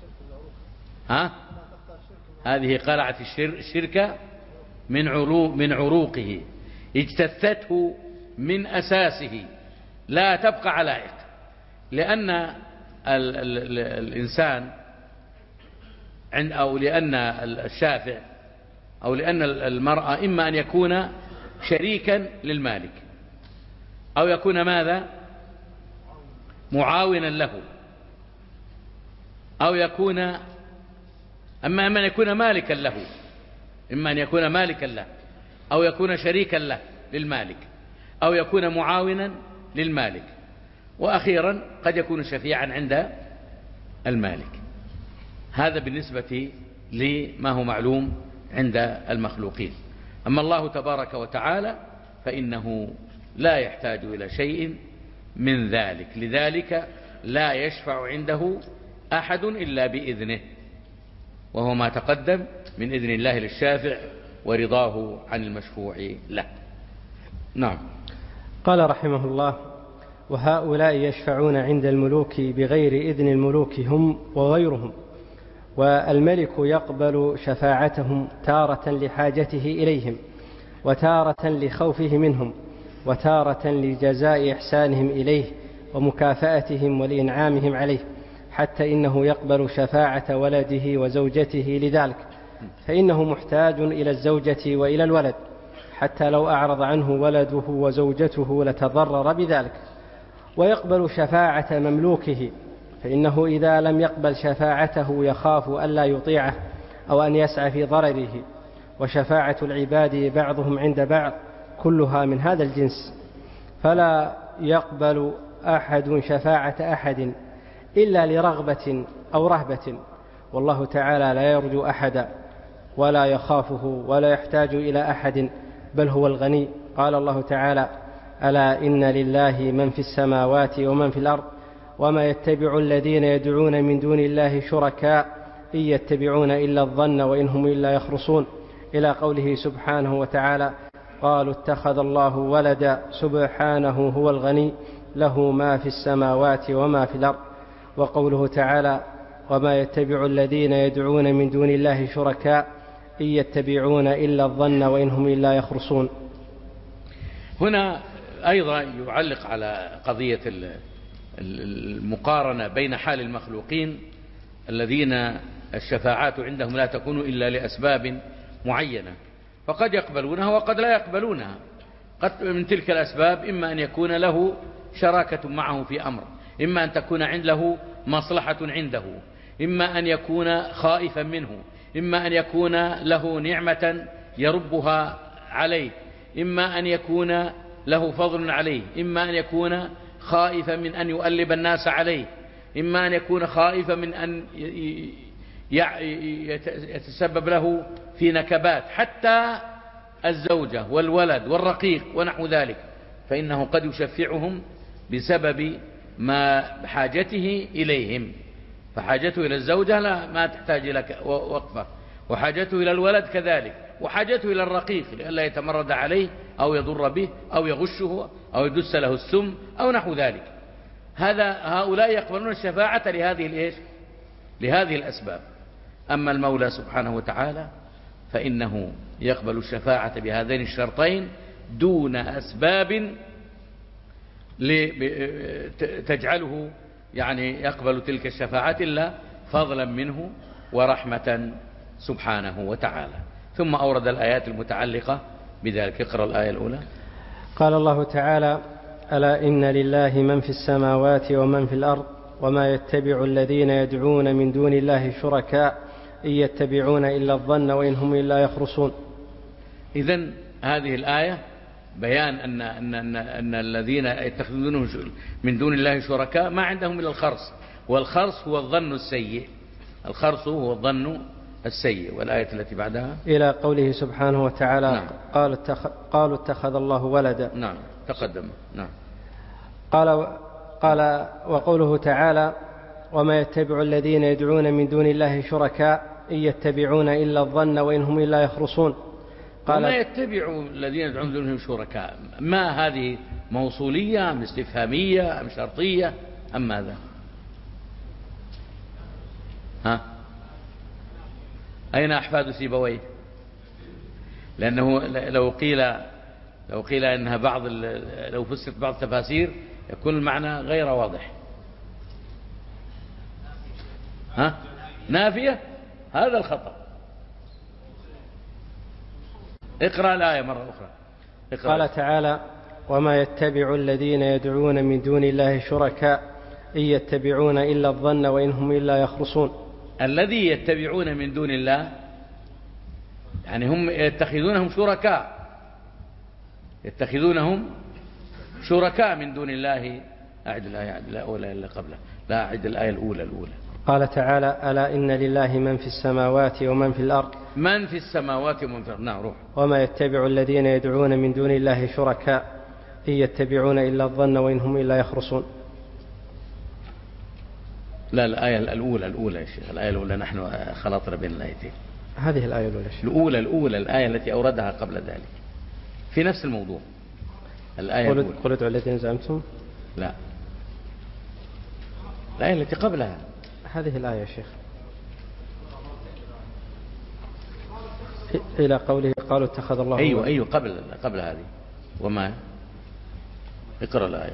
هذه قلعت الشرك من عروقه، اجتثته من أساسه، لا تبقى علائق. لأن الإنسان أو لأن الشافع أو لأن المرأة إما أن يكون شريكا للمالك أو يكون ماذا؟ معاونا له، أو يكون أما أن يكون مالكا له، إما أن يكون مالكا له أو يكون شريكا له للمالك أو يكون معاونا للمالك، وأخيرا قد يكون شفيعا عند المالك. هذا بالنسبة لما هو معلوم عند المخلوقين. أما الله تبارك وتعالى فإنه لا يحتاج إلى شيء من ذلك، لذلك لا يشفع عنده أحد إلا بإذنه، وهو ما تقدم من إذن الله للشافع ورضاه عن المشفوع له. نعم. قال رحمه الله: وهؤلاء يشفعون عند الملوك بغير إذن الملوك هم وغيرهم، والملك يقبل شفاعتهم تارة لحاجته إليهم، وتارة لخوفه منهم، وتارة لجزاء إحسانهم إليه ومكافأتهم ولإنعامهم عليه، حتى إنه يقبل شفاعة ولده وزوجته لذلك، فإنه محتاج إلى الزوجة وإلى الولد، حتى لو أعرض عنه ولده وزوجته لتضرر بذلك. ويقبل شفاعة مملوكه، فإنه إذا لم يقبل شفاعته يخاف ألا يطيعه أو أن يسعى في ضرره. وشفاعة العباد بعضهم عند بعض كلها من هذا الجنس، فلا يقبل أحد شفاعة أحد إلا لرغبة أو رهبة، والله تعالى لا يرجو أحدا ولا يخافه ولا يحتاج إلى أحد، بل هو الغني. قال الله تعالى: ألا إن لله من في السماوات ومن في الأرض وما يتبع الذين يدعون من دون الله شركاء إن يتبعون إلا الظن وإن هم إلا يخرصون، إلى قوله سبحانه وتعالى: قالوا اتخذ الله ولدا سبحانه هو الغني له ما في السماوات وما في الأرض. وقوله تعالى: وما يتبع الذين يدعون من دون الله شركاء إن يتبعون إلا الظن وإن هم إلا يخرصون. هنا أيضا يعلق على قضية المقارنة بين حال المخلوقين الذين الشفاعات عندهم لا تكون إلا لأسباب معينة، فقد يقبلونها وقد لا يقبلونها. قد من تلك الأسباب إما أن يكون له شراكة معه في أمر، إما أن تكون عنده مصلحة عنده، إما أن يكون خائفا منه، إما أن يكون له نعمة يربها عليه، إما أن يكون له فضل عليه، إما أن يكون خائفا من أن يؤلب الناس عليه، إما أن يكون خائفا من أن يتسبب له في نكبات، حتى الزوجة والولد والرقيق ونحو ذلك، فإنه قد يشفعهم بسبب ما حاجته إليهم. فحاجته إلى الزوجة لا ما تحتاج إلى وقفة، وحاجته إلى الولد كذلك، وحاجته إلى الرقيق لئلا يتمرد عليه أو يضر به أو يغشه أو يدس له السم أو نحو ذلك. هؤلاء يقبلون الشفاعة لهذه الأسباب. أما المولى سبحانه وتعالى فإنه يقبل الشفاعة بهذين الشرطين دون أسباب تجعله يعني يقبل تلك الشفاعات إلا فضلا منه ورحمة سبحانه وتعالى. ثم أورد الآيات المتعلقة بذلك. اقرأ الآية الأولى. قال الله تعالى: ألا إن لله من في السماوات ومن في الأرض وما يتبع الذين يدعون من دون الله شركاء إن يتبعون إلا الظن وإن هم إلا يخرصون. إذن هذه الآية بيان أن الذين يتخذونه من دون الله شركاء ما عندهم إلا الخرص، والخرص هو الظن السيء. الخرص هو الظن السيء. والآية التي بعدها إلى قوله سبحانه وتعالى: نعم. قالوا اتخذ الله ولدا. نعم تقدم. نعم. قال وقوله تعالى: وما يتبع الذين يدعون من دون الله شركاء إن يتبعون إلا الظن وإن هم إلا يخرصون. وما يتبع الذين يدعون من دونهم شركاء، ما هذه موصولية أم استفهامية أم شرطية أم ماذا؟ ها؟ أين أحفاد سيبويه؟ لأنه لو قيل أنها لو فسرت بعض التفاسير يكون المعنى غير واضح. ها؟ نافية؟ هذا الخطأ. اقرأ الآية مرة أخرى. قال تعالى: وما يتبع الذين يدعون من دون الله شركاء إن يتبعون إلا الظن وإن هم إلا يخرصون. الذي يتبعون من دون الله يعني هم يتخذونهم شركاء من دون الله. أعد الآية الأولى إلا قبله، لا أعد الآية الأولى. قال تعالى: ألا إن لله من في السماوات ومن في الأرض. من في السماوات ومن في الأرض. نعم روح. وما يتبع الذين يدعون من دون الله شركاء إن يتبعون إلا الظن وإن هم إلا يخرصون. لا، الآية الأولى يا شيخ، الآية الأولى نحن خلطنا بين الآيتين. هذه الآية الأولى شيخ. الأولى الآية التي أوردها قبل ذلك في نفس الموضوع. الآية الأولى. قل ادعوا الذين زعمتم. لا، الآية التي قبلها. هذه الآية يا شيخ إلى قوله قالوا اتخذ الله. أيوة قبل هذه. وما اقرأ الآية.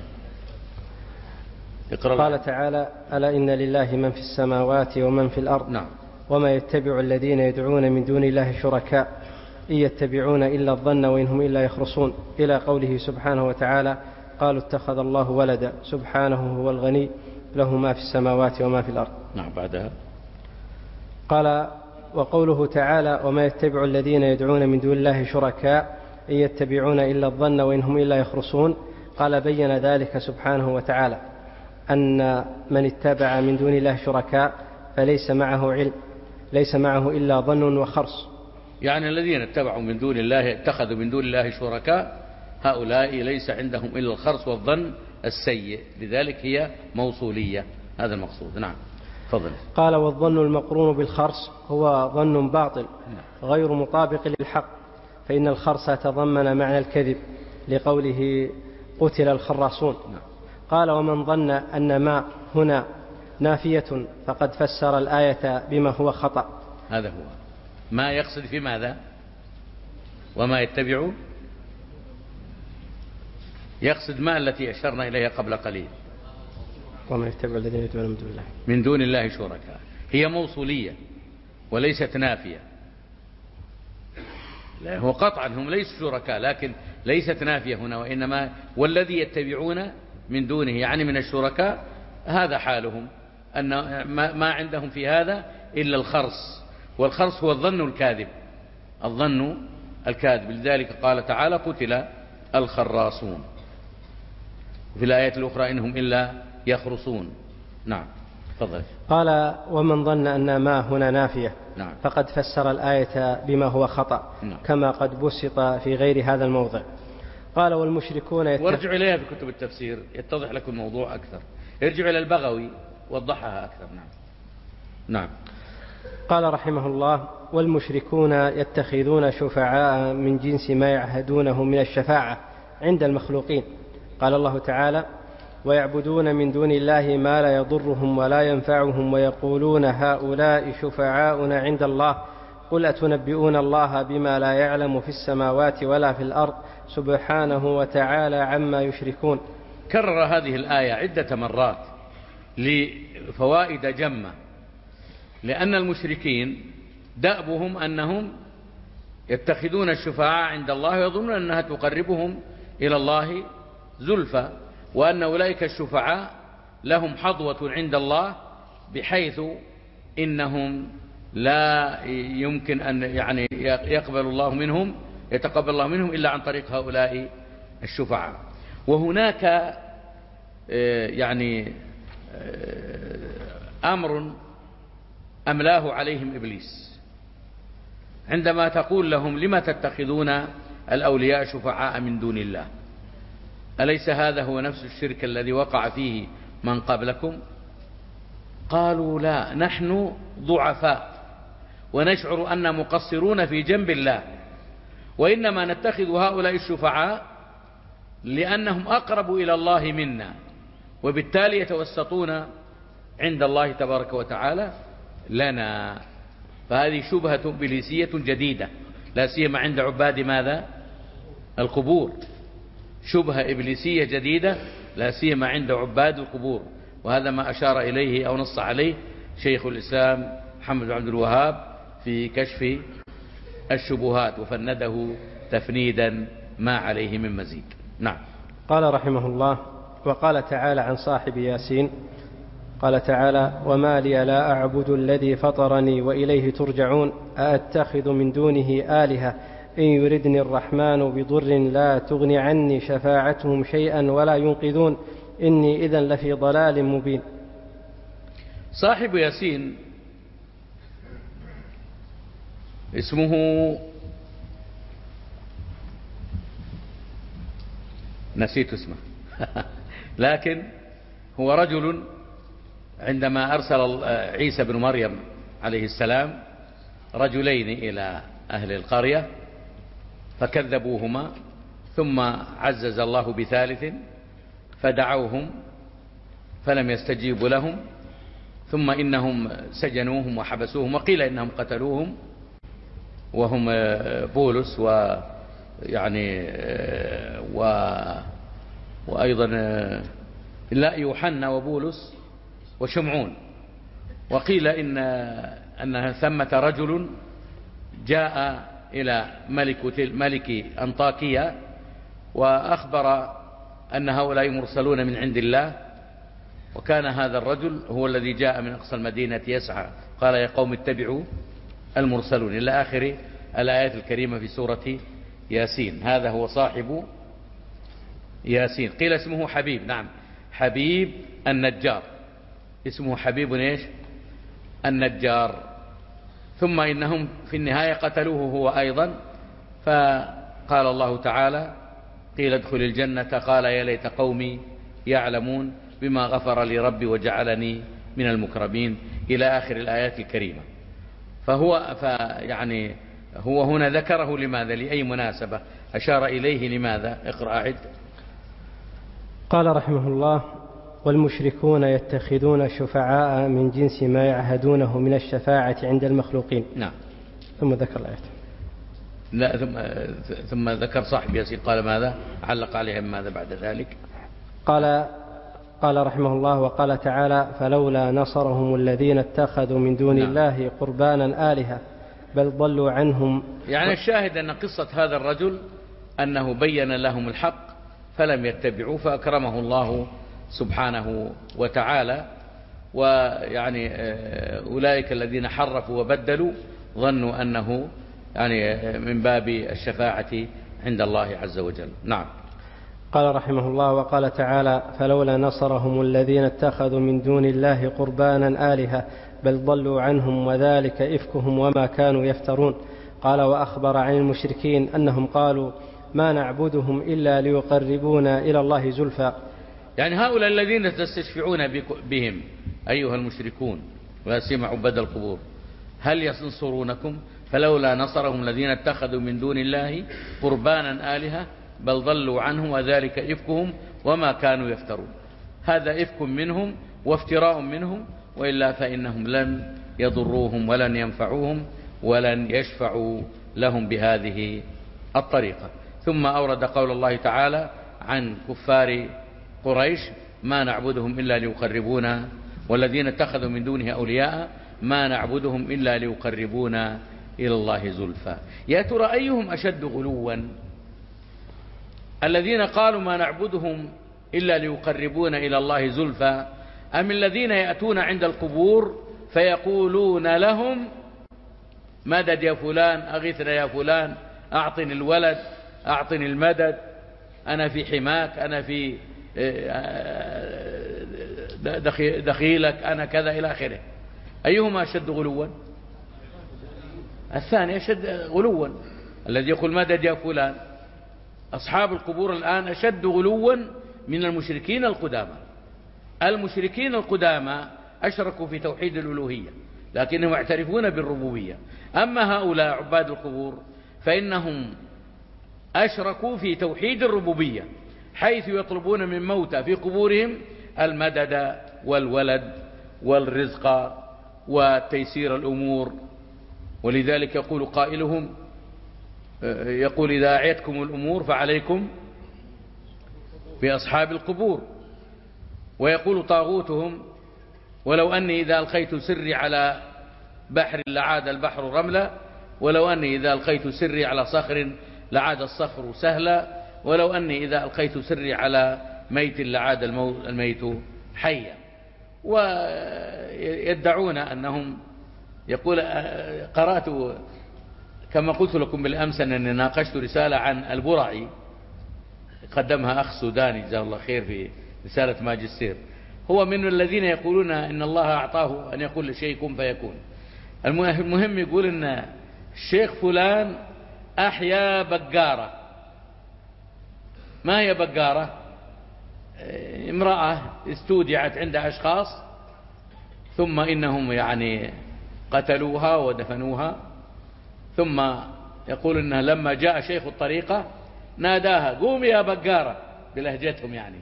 قال تعالى: ألا إن لله من في السماوات ومن في الأرض. نعم. وما يتبع الذين يدعون من دون الله شركاء إن يتبعون إلا الظن وإن هم إلا يخرصون، إلى قوله سبحانه وتعالى: قالوا اتخذ الله ولدا سبحانه هو الغني له ما في السماوات وما في الأرض. نعم. بعدها قال: وقوله تعالى: وما يتبع الذين يدعون من دون الله شركاء إن يتبعون إلا الظن وإن هم إلا يخرصون. قال: بين ذلك سبحانه وتعالى أن من اتبع من دون الله شركاء فليس معه علم، ليس معه إلا ظن وخرص. يعني الذين اتبعوا من دون الله اتخذوا من دون الله شركاء، هؤلاء ليس عندهم إلا الخرص والظن السيء، لذلك هي موصولية. هذا المقصود. نعم. فضل. قال: والظن المقرون بالخرص هو ظن باطل غير مطابق للحق، فإن الخرص تضمن معنى الكذب لقوله قتل الخراصون. قال: ومن ظن أن ما هنا نافية فقد فسر الآية بما هو خطأ. هذا هو ما يقصد في ماذا؟ وما يتبع، يقصد ما التي أشرنا إليها قبل قليل. وما يتبع الذين يدعون من دون الله من دون الله شركاء، هي موصولية وليست نافية. لا، هو قطعا هم ليسوا شركاء، لكن ليست نافية هنا، وإنما والذي يتبعون من دونه يعني من الشركاء هذا حالهم، أن ما عندهم في هذا إلا الخرص، والخرص هو الظن الكاذب. لذلك قال تعالى: قتل الخراصون. في الآيات الأخرى إنهم إلا يخرصون. نعم. تفضل. قال: ومن ظن أن ما هنا نافية. نعم. فقد فسر الآية بما هو خطأ. نعم. كما قد بسط في غير هذا الموضع. قال: والمشركون وارجع إليها في كتب التفسير يتضح لكم الموضوع أكثر. ارجع إلى البغوي وضحها أكثر. نعم. قال رحمه الله: والمشركون يتخذون شفعاء من جنس ما يعهدونه من الشفاعة عند المخلوقين. قال الله تعالى: ويعبدون من دون الله ما لا يضرهم ولا ينفعهم ويقولون هؤلاء شفعاؤنا عند الله قل أتنبئون الله بما لا يعلم في السماوات ولا في الأرض سبحانه وتعالى عما يشركون. كرر هذه الآية عدة مرات لفوائد جمة، لأن المشركين دأبهم أنهم يتخذون الشفعاء عند الله ويظنون أنها تقربهم إلى الله زلفى، وأن أولئك الشفعاء لهم حظوة عند الله بحيث إنهم لا يمكن أن يتقبل الله منهم إلا عن طريق هؤلاء الشفعاء. وهناك أمر أملاه عليهم إبليس عندما تقول لهم: لما تتخذون الأولياء شفعاء من دون الله؟ أليس هذا هو نفس الشرك الذي وقع فيه من قبلكم؟ قالوا لا، نحن ضعفاء ونشعر أن مقصرون في جنب الله، وإنما نتخذ هؤلاء الشفعاء لأنهم أقرب إلى الله منا، وبالتالي يتوسطون عند الله تبارك وتعالى لنا. فهذه شبهة إبليسية جديدة، لا سيما عند عباد ماذا؟ القبور. شبهة إبليسية جديدة لا سيما عند عباد القبور، وهذا ما أشار إليه أو نص عليه شيخ الإسلام محمد بن عبد الوهاب في كشف الشبهات، وفنده تفنيدا ما عليه من مزيد. نعم. قال رحمه الله: وقال تعالى عن صاحب ياسين، قال تعالى: وما لي لا أعبد الذي فطرني وإليه ترجعون أأتخذ من دونه آلهة إن يردني الرحمن بضر لا تغن عني شفاعتهم شيئا ولا ينقذون إني إذن لفي ضلال مبين. صاحب ياسين اسمه نسيت اسمه لكن هو رجل عندما أرسل عيسى بن مريم عليه السلام رجلين إلى أهل القرية فكذبوهما، ثم عزز الله بثالث فدعوهم فلم يستجيبوا لهم، ثم إنهم سجنوهم وحبسوهم، وقيل إنهم قتلوهم، وهم بولس وأيضا لا يوحنا وبولس وشمعون. وقيل أن ثمة رجل جاء إلى ملك أنطاكية وأخبر أن هؤلاء مرسلون من عند الله، وكان هذا الرجل هو الذي جاء من أقصى المدينة يسعى، قال يا قوم اتبعوا المرسلون، إلى آخر الآيات الكريمة في سورة ياسين. هذا هو صاحب ياسين. قيل اسمه حبيب، نعم، حبيب النجار، اسمه حبيب ايش؟ النجار. ثم إنهم في النهاية قتلوه هو أيضا، فقال الله تعالى قيل ادخل الجنة قال يا ليت قومي يعلمون بما غفر لي ربي وجعلني من المكرمين، إلى آخر الآيات الكريمة. هو هنا ذكره لماذا؟ لأي مناسبة أشار إليه؟ لماذا؟ اقرأ عد. قال رحمه الله: والمشركون يتخذون شفعاء من جنس ما يعهدونه من الشفاعة عند المخلوقين. نعم. ثم ذكر الآية. لا ثم ذكر صاحب ياسين، قال ماذا؟ علق عليهم ماذا بعد ذلك؟ قال رحمه الله: وقال تعالى: فلولا نصرهم الذين اتخذوا من دون الله قربانا آلهة بل ضلوا عنهم. يعني الشاهد أن قصة هذا الرجل أنه بين لهم الحق فلم يتبعوا، فأكرمه الله سبحانه وتعالى. ويعني أولئك الذين حرفوا وبدلوا ظنوا أنه من باب الشفاعة عند الله عز وجل. نعم. قال رحمه الله: وقال تعالى: فلولا نصرهم الذين اتخذوا من دون الله قربانا آلهة بل ضلوا عنهم وذلك إفكهم وما كانوا يفترون. قال: وأخبر عن المشركين أنهم قالوا ما نعبدهم إلا ليقربونا إلى الله زلفى. يعني هؤلاء الذين تستشفعون بهم أيها المشركون ولا سيما عباد القبور، هل ينصرونكم؟ فلولا نصرهم الذين اتخذوا من دون الله قربانا آلهة بل ضلوا عنهم وذلك إفكهم وما كانوا يفترون. هذا إفك منهم وافتراء منهم، وإلا فإنهم لن يضروهم ولن ينفعوهم ولن يشفعوا لهم بهذه الطريقة. ثم أورد قول الله تعالى عن كفار قريش: ما نعبدهم إلا ليقربونا، والذين اتخذوا من دونه أولياء ما نعبدهم إلا ليقربونا إلى الله زلفى. يا ترى أيهم أشد غلوا؟ الذين قالوا ما نعبدهم إلا ليقربونا إلى الله زلفى، أم الذين يأتون عند القبور فيقولون لهم مدد يا فلان، أغثنا يا فلان، أعطني الولد، أعطني المدد، أنا في حماك، أنا في دخيلك، أنا كذا إلى آخره. أيهما أشد غلوا؟ الثاني أشد غلوا، الذي يقول مدد يا فلان. أصحاب القبور الآن أشد غلوا من المشركين القدامى. المشركين القدامى أشركوا في توحيد الألوهية لكنهم يعترفون بالربوبية. أما هؤلاء عباد القبور فإنهم أشركوا في توحيد الربوبية، حيث يطلبون من موتى في قبورهم المدد والولد والرزق وتيسير الأمور. ولذلك يقول قائلهم يقول إذا أعيتكم الأمور فعليكم بأصحاب القبور. ويقول طاغوتهم ولو أني إذا ألقيت سري على بحر لعاد البحر رملا، ولو أني إذا ألقيت سري على صخر لعاد الصخر سهلا، ولو أني إذا ألقيت سري على ميت لعاد الميت حيا. ويدعون أنهم يقول قرأت كما قلت لكم بالأمس أنني ناقشت رسالة عن البرعي قدمها أخ سوداني جزاه الله خير في رسالة ماجستير. هو من الذين يقولون إن الله أعطاه أن يقول لشيء كن فيكون. المهم يقول إن الشيخ فلان أحيا بقارة. ما هي بقارة؟ امرأة استودعت عند أشخاص ثم إنهم يعني قتلوها ودفنوها، ثم يقول إنها لما جاء شيخ الطريقة ناداها قومي يا بقارة بلهجتهم يعني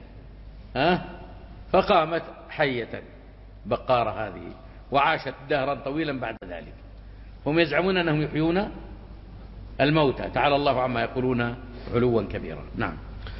فقامت حية بقارة هذه وعاشت دهرا طويلا بعد ذلك. هم يزعمون أنهم يحيون الموتى، تعالى الله عما يقولون علوا كبيرا. نعم.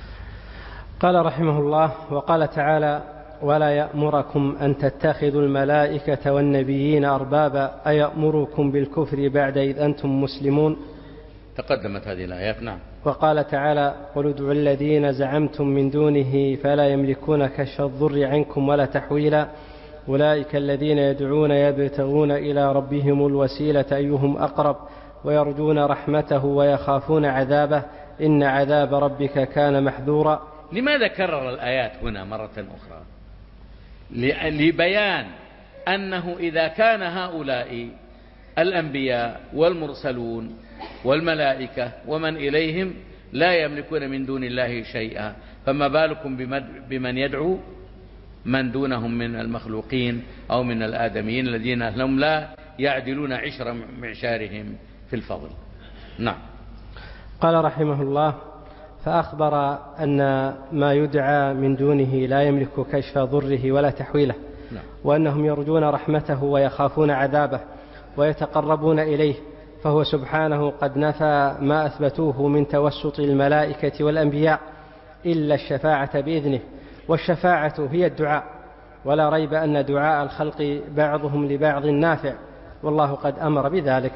قال رحمه الله: وقال تعالى: ولا يأمركم أن تتخذوا الملائكة والنبيين أربابا أيأمركم بالكفر بعد إذ أنتم مسلمون. تقدمت هذه الآيات. نعم. وقال تعالى: قل ادعوا الذين زعمتم من دونه فلا يملكون كشف الضر عنكم ولا تحويلا أولئك الذين يدعون يبتغون إلى ربهم الوسيلة أيهم أقرب ويرجون رحمته ويخافون عذابه إن عذاب ربك كان محذورا. لماذا كرر الآيات هنا مرة أخرى؟ لبيان أنه إذا كان هؤلاء الأنبياء والمرسلون والملائكة ومن إليهم لا يملكون من دون الله شيئا، فما بالكم بمن يدعو من دونهم من المخلوقين أو من الآدميين الذين هم لا يعدلون عشر معشارهم في الفضل. نعم. قال رحمه الله: فأخبر أن ما يدعى من دونه لا يملك كشف ضره ولا تحويله، وأنهم يرجون رحمته ويخافون عذابه ويتقربون إليه، فهو سبحانه قد نفى ما أثبتوه من توسط الملائكة والأنبياء إلا الشفاعة بإذنه، والشفاعة هي الدعاء، ولا ريب أن دعاء الخلق بعضهم لبعض نافع، والله قد أمر بذلك.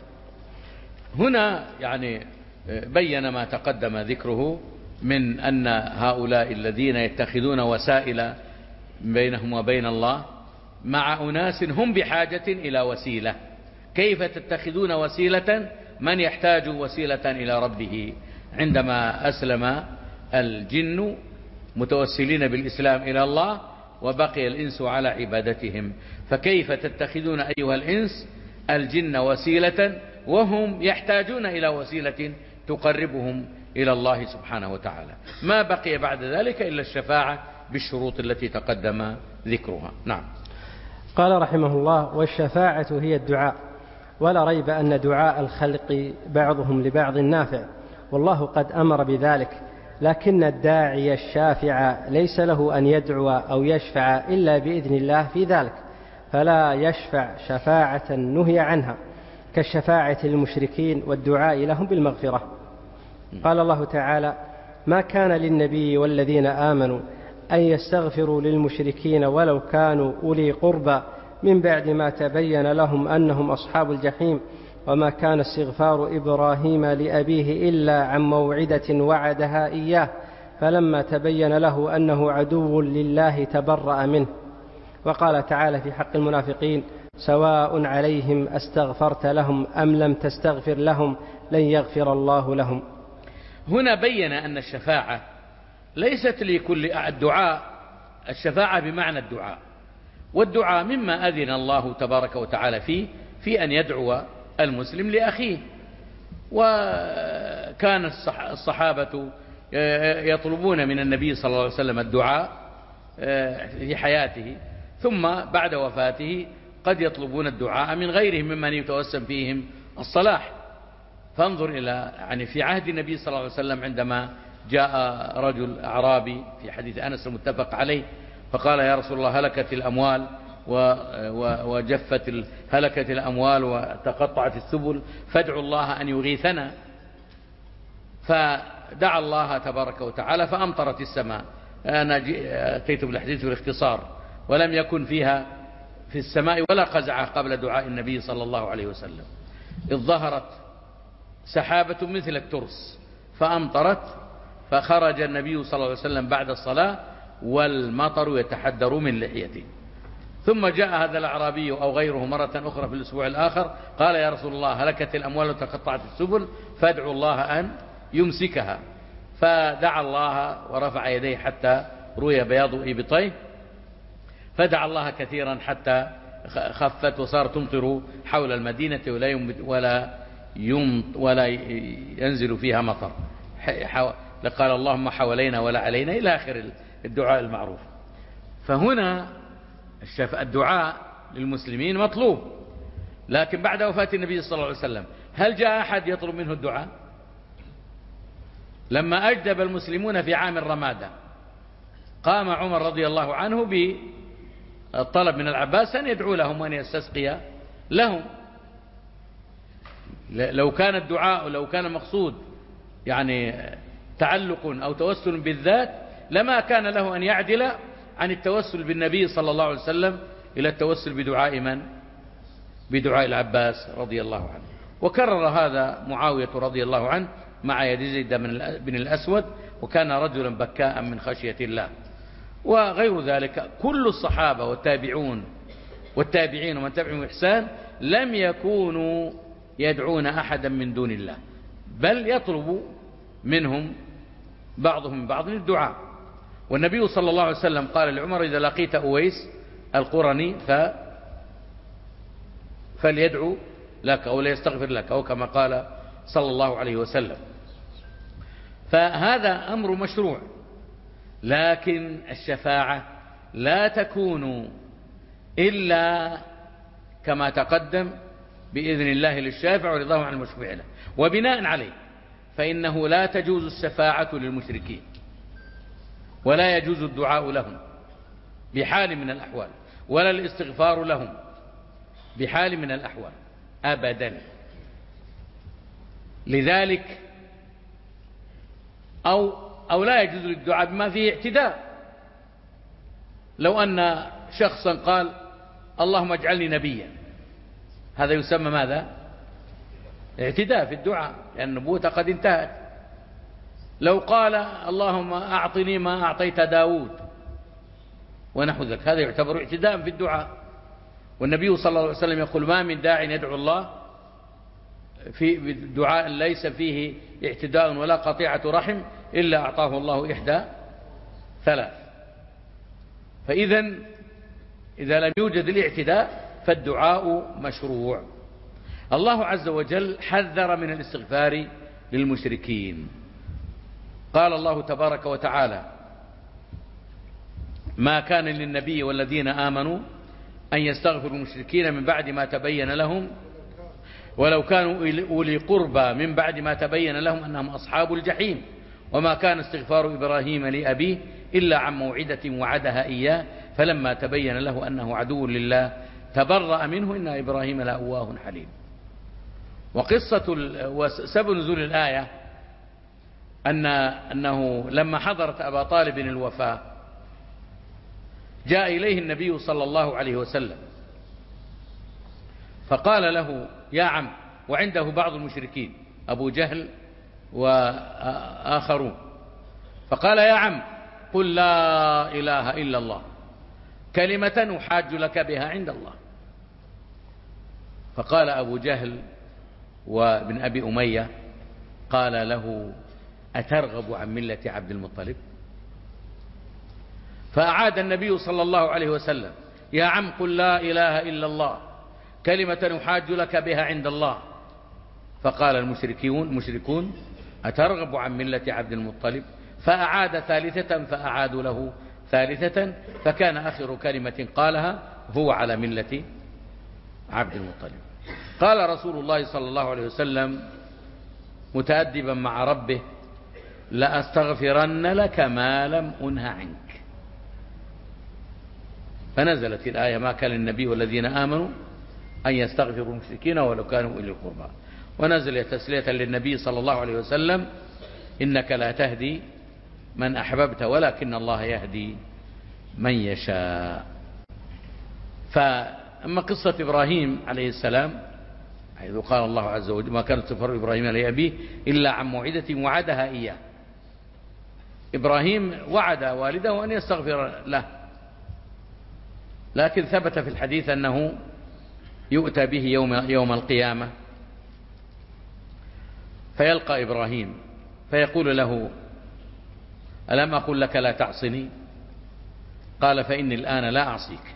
هنا يعني بين ما تقدم ذكره من أن هؤلاء الذين يتخذون وسائل بينهم وبين الله مع أناس هم بحاجة إلى وسيلة. كيف تتخذون وسيلة من يحتاج وسيلة إلى ربه؟ عندما أسلم الجن متوسلين بالإسلام إلى الله وبقي الإنس على عبادتهم، فكيف تتخذون أيها الإنس الجن وسيلة وهم يحتاجون إلى وسيلة تقربهم إلى الله سبحانه وتعالى؟ ما بقي بعد ذلك إلا الشفاعة بالشروط التي تقدم ذكرها. نعم. قال رحمه الله: والشفاعة هي الدعاء، ولا ريب أن دعاء الخلق بعضهم لبعض نافع، والله قد أمر بذلك، لكن الداعي الشافع ليس له أن يدعو أو يشفع إلا بإذن الله في ذلك، فلا يشفع شفاعة نهي عنها كالشفاعة للمشركين والدعاء لهم بالمغفرة. قال الله تعالى: ما كان للنبي والذين آمنوا أن يستغفروا للمشركين ولو كانوا أولي قربى من بعد ما تبين لهم أنهم أصحاب الجحيم وما كان استغفار إبراهيم لأبيه إلا عن موعدة وعدها إياه فلما تبين له أنه عدو لله تبرأ منه. وقال تعالى في حق المنافقين: سواء عليهم أستغفرت لهم أم لم تستغفر لهم لن يغفر الله لهم. هنا بين أن الشفاعة ليست لكل الدعاء، الشفاعة بمعنى الدعاء، والدعاء مما أذن الله تبارك وتعالى فيه في أن يدعو المسلم لأخيه. وكان الصحابة يطلبون من النبي صلى الله عليه وسلم الدعاء في حياته، ثم بعد وفاته قد يطلبون الدعاء من غيرهم ممن يتوسم فيهم الصلاح. فانظر إلى يعني في عهد النبي صلى الله عليه وسلم عندما جاء رجل أعرابي في حديث أنس المتفق عليه فقال يا رسول الله هلكت الأموال هلكت الأموال وتقطعت السبل فادعوا الله أن يغيثنا. فدعا الله تبارك وتعالى فأمطرت السماء. أنا أتيت بالحديث بالاختصار، ولم يكن فيها في السماء ولا قزعة قبل دعاء النبي صلى الله عليه وسلم، إذ ظهرت سحابة مثل الترس فأمطرت، فخرج النبي صلى الله عليه وسلم بعد الصلاة والمطر يتحدر من لحيته. ثم جاء هذا الأعرابي أو غيره مرة أخرى في الأسبوع الآخر قال يا رسول الله هلكت الأموال وتقطعت السبل فادعوا الله أن يمسكها. فدعا الله ورفع يديه حتى روي بياض إبطيه، فدعا الله كثيرا حتى خفت وصار تمطر حول المدينة ولا ينزل فيها مطر. قال اللهم حوالينا ولا علينا إلى آخر الدعاء المعروف. فهنا الدعاء للمسلمين مطلوب، لكن بعد وفاة النبي صلى الله عليه وسلم هل جاء أحد يطلب منه الدعاء؟ لما أجدب المسلمون في عام الرمادة قام عمر رضي الله عنه بالطلب من العباس أن يدعو لهم وأن يستسقي لهم. لو كان الدعاء لو كان مقصود يعني تعلق أو توسل بالذات لما كان له أن يعدل عن التوسل بالنبي صلى الله عليه وسلم إلى التوسل بدعاء من؟ بدعاء العباس رضي الله عنه. وكرر هذا معاوية رضي الله عنه مع يزيد بن الأسود، وكان رجلا بكاء من خشية الله. وغير ذلك كل الصحابة والتابعين ومن تبعهم إحسان لم يكونوا يدعون أحدا من دون الله، بل يطلب منهم بعضهم من بعض الدعاء. والنبي صلى الله عليه وسلم قال لعمر إذا لقيت أويس القرني فليدعو لك أو ليستغفر لك، أو كما قال صلى الله عليه وسلم. فهذا أمر مشروع، لكن الشفاعة لا تكون إلا كما تقدم بإذن الله للشافع ورضاه عن المشفوع له. وبناء عليه فإنه لا تجوز الشفاعة للمشركين ولا يجوز الدعاء لهم بحال من الأحوال، ولا الاستغفار لهم بحال من الأحوال أبدا. لذلك أو لا يجوز الدعاء بما فيه اعتداء. لو أن شخصا قال اللهم اجعلني نبيا، هذا يسمى ماذا؟ اعتداء في الدعاء، لأن النبوة قد انتهت. لو قال اللهم أعطني ما أعطيت داود ونحو ذلك، هذا يعتبر اعتداء في الدعاء. والنبي صلى الله عليه وسلم يقول ما من داع يدعو الله في دعاء ليس فيه اعتداء ولا قطيعة رحم إلا أعطاه الله إحدى ثلاث. فإذا إذا لم يوجد الاعتداء فالدعاء مشروع. الله عز وجل حذر من الاستغفار للمشركين. قال الله تبارك وتعالى ما كان للنبي والذين آمنوا أن يستغفروا المشركين من بعد ما تبين لهم ولو كانوا أولي قربى من بعد ما تبين لهم أنهم أصحاب الجحيم وما كان استغفار إبراهيم لأبيه إلا عن موعدة وعدها إياه فلما تبين له أنه عدو لله تبرأ منه إن إبراهيم لأواه حليم. وسبب نزول الآية أنه لما حضرت أبا طالب الوفاة جاء إليه النبي صلى الله عليه وسلم فقال له يا عم، وعنده بعض المشركين أبو جهل وآخرون، فقال يا عم قل لا إله إلا الله كلمة أحاج لك بها عند الله. فقال أبو جهل وابن أبي أمية قال له أترغب عن ملة عبد المطلب؟ فأعاد النبي صلى الله عليه وسلم يا عم قل لا إله إلا الله كلمة أحاج لك بها عند الله. فقال المشركون أترغب عن ملة عبد المطلب؟ فأعاد ثالثة فأعادوا له ثالثة، فكان آخر كلمة قالها هو على ملة عبد المطلب. قال رسول الله صلى الله عليه وسلم متأدبا مع ربه: لأستغفرن لك ما لم أنه عنك. فنزلت الآية: ما كان للنبي والذين آمنوا أن يستغفروا المشركين ولو كانوا أولي القربى. ونزل تسلية للنبي صلى الله عليه وسلم: إنك لا تهدي من أحببت ولكن الله يهدي من يشاء. فأما قصة إبراهيم عليه السلام حيث قال الله عز وجل: ما كان استغفار إبراهيم لأبيه إلا عن موعدة وعدها إياه. إبراهيم وعد والده أن يستغفر له، لكن ثبت في الحديث أنه يؤتى به يوم القيامة فيلقى إبراهيم فيقول له: ألم أقل لك لا تعصني؟ قال: فإني الآن لا أعصيك.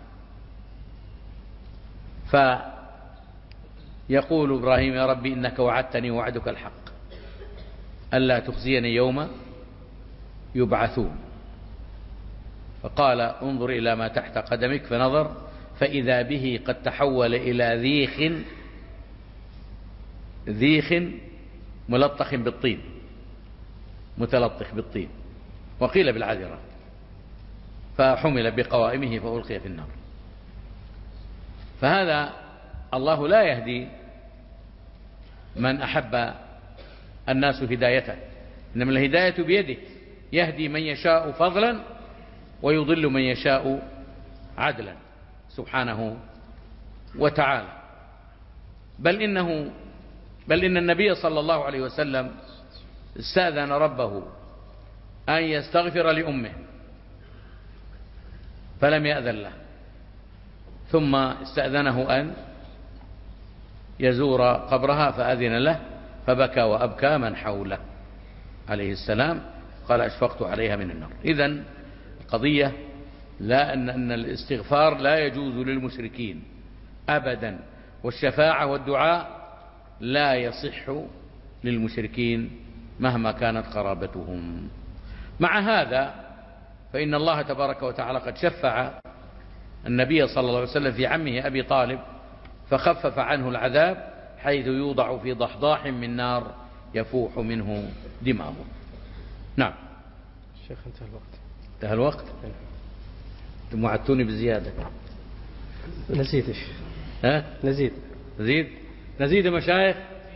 فيقول إبراهيم: يا ربي إنك وعدتني ووعدك الحق ألا تخزيني يوم يبعثون. فقال: انظر إلى ما تحت قدمك. فنظر فإذا به قد تحول إلى ذيخ ملطخ بالطين، متلطخ بالطين، وقيل بالعذرة، فحمل بقوائمه فألقي في النار. فهذا الله لا يهدي من أحب الناس هدايته، إنما الهداية بيده، يهدي من يشاء فضلا ويضل من يشاء عدلا سبحانه وتعالى. بل إن النبي صلى الله عليه وسلم استأذن ربه أن يستغفر لأمه فلم يأذن له، ثم استأذنه أن يزور قبرها فأذن له، فبكى وأبكى من حوله عليه السلام، قال: أشفقت عليها من النار. إذن القضية لا أن الاستغفار لا يجوز للمشركين أبدا، والشفاعة والدعاء لا يصح للمشركين مهما كانت قرابتهم. مع هذا فإن الله تبارك وتعالى قد شفع النبي صلى الله عليه وسلم في عمه أبي طالب فخفف عنه العذاب، حيث يوضع في ضحضاح من نار يفوح منه دماغه. نعم. الشيخ انتهى الوقت. انتهى الوقت؟ ثم وعدتوني بزيادة. نزيد ايش؟ ها؟ نزيد يا مشايخ.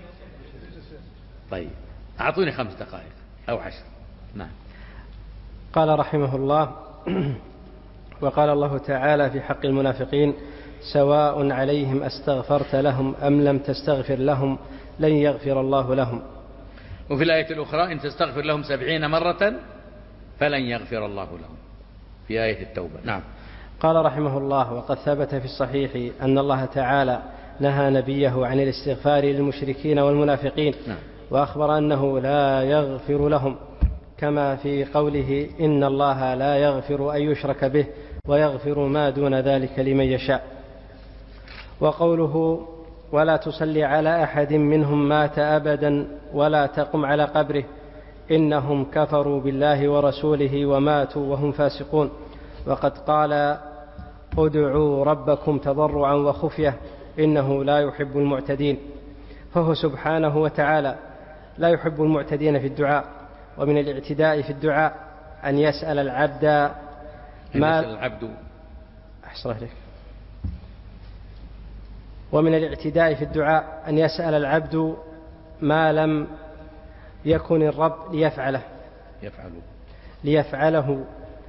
طيب أعطوني 5 دقائق أو 10. نعم. قال رحمه الله: وقال الله تعالى في حق المنافقين: سواء عليهم أستغفرت لهم أم لم تستغفر لهم لن يغفر الله لهم. وفي الآية الأخرى: إن تستغفر لهم 70 مرة فلن يغفر الله لهم، في آية التوبة. نعم. قال رحمه الله: وقد ثبت في الصحيح أن الله تعالى نهى نبيه عن الاستغفار للمشركين والمنافقين. نعم. وأخبر أنه لا يغفر لهم، كما في قوله: إن الله لا يغفر أن يشرك به ويغفر ما دون ذلك لمن يشاء. وقوله: ولا تصلي على أحد منهم مات أبدا ولا تقم على قبره إنهم كفروا بالله ورسوله وماتوا وهم فاسقون. وقد قال: ادعوا ربكم تضرعا وخفية إنه لا يحب المعتدين. فهو سبحانه وتعالى لا يحب المعتدين في الدعاء. ومن الاعتداء في الدعاء أن يسأل العبد ومن الاعتداء في الدعاء أن يسأل العبد ما لم يكن الرب ليفعله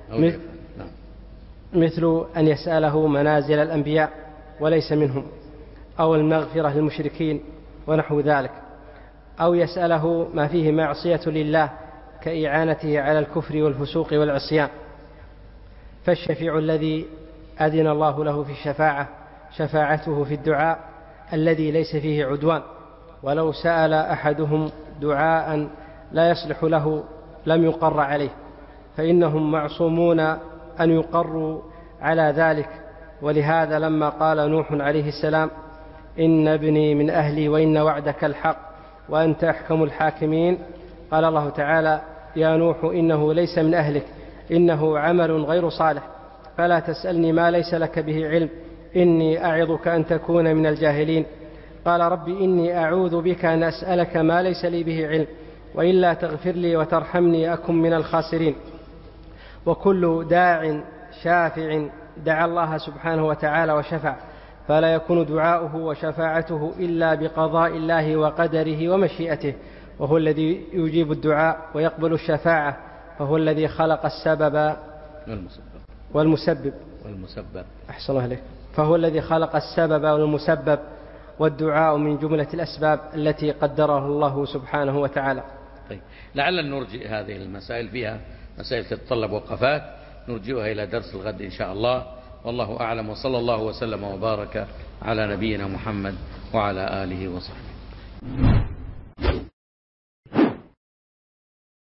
مثل أن يسأله منازل الأنبياء وليس منهم، أو المغفرة للمشركين ونحو ذلك، أو يسأله ما فيه معصية لله كإعانته على الكفر والفسوق والعصيان. فالشفيع الذي أذن الله له في الشفاعة شفاعته في الدعاء الذي ليس فيه عدوان. ولو سأل أحدهم دعاء لا يصلح له لم يقر عليه، فإنهم معصومون أن يقروا على ذلك. ولهذا لما قال نوح عليه السلام: إن ابني من أهلي وإن وعدك الحق وأنت أحكم الحاكمين، قال الله تعالى: يا نوح إنه ليس من أهلك إنه عمل غير صالح، فلا تسألني ما ليس لك به علم، إني أعظك أن تكون من الجاهلين. قال رب إني أعوذ بك أن أسألك ما ليس لي به علم، وإلا تغفر لي وترحمني أكن من الخاسرين. وكل داع شافع دعا الله سبحانه وتعالى وشفع، فلا يكون دعاؤه وشفاعته إلا بقضاء الله وقدره ومشيئته، وهو الذي يجيب الدعاء ويقبل الشفاعة، فهو الذي خلق السبب والمسبب أحسن الله عليك، فهو الذي خلق السبب والمسبب، والدعاء من جملة الأسباب التي قدرها الله سبحانه وتعالى. طيب، لعل نرجئ هذه المسائل، فيها مسائل تتطلب وقفات، نرجئها إلى درس الغد إن شاء الله، والله أعلم، وصلى الله وسلم وبارك على نبينا محمد وعلى آله وصحبه.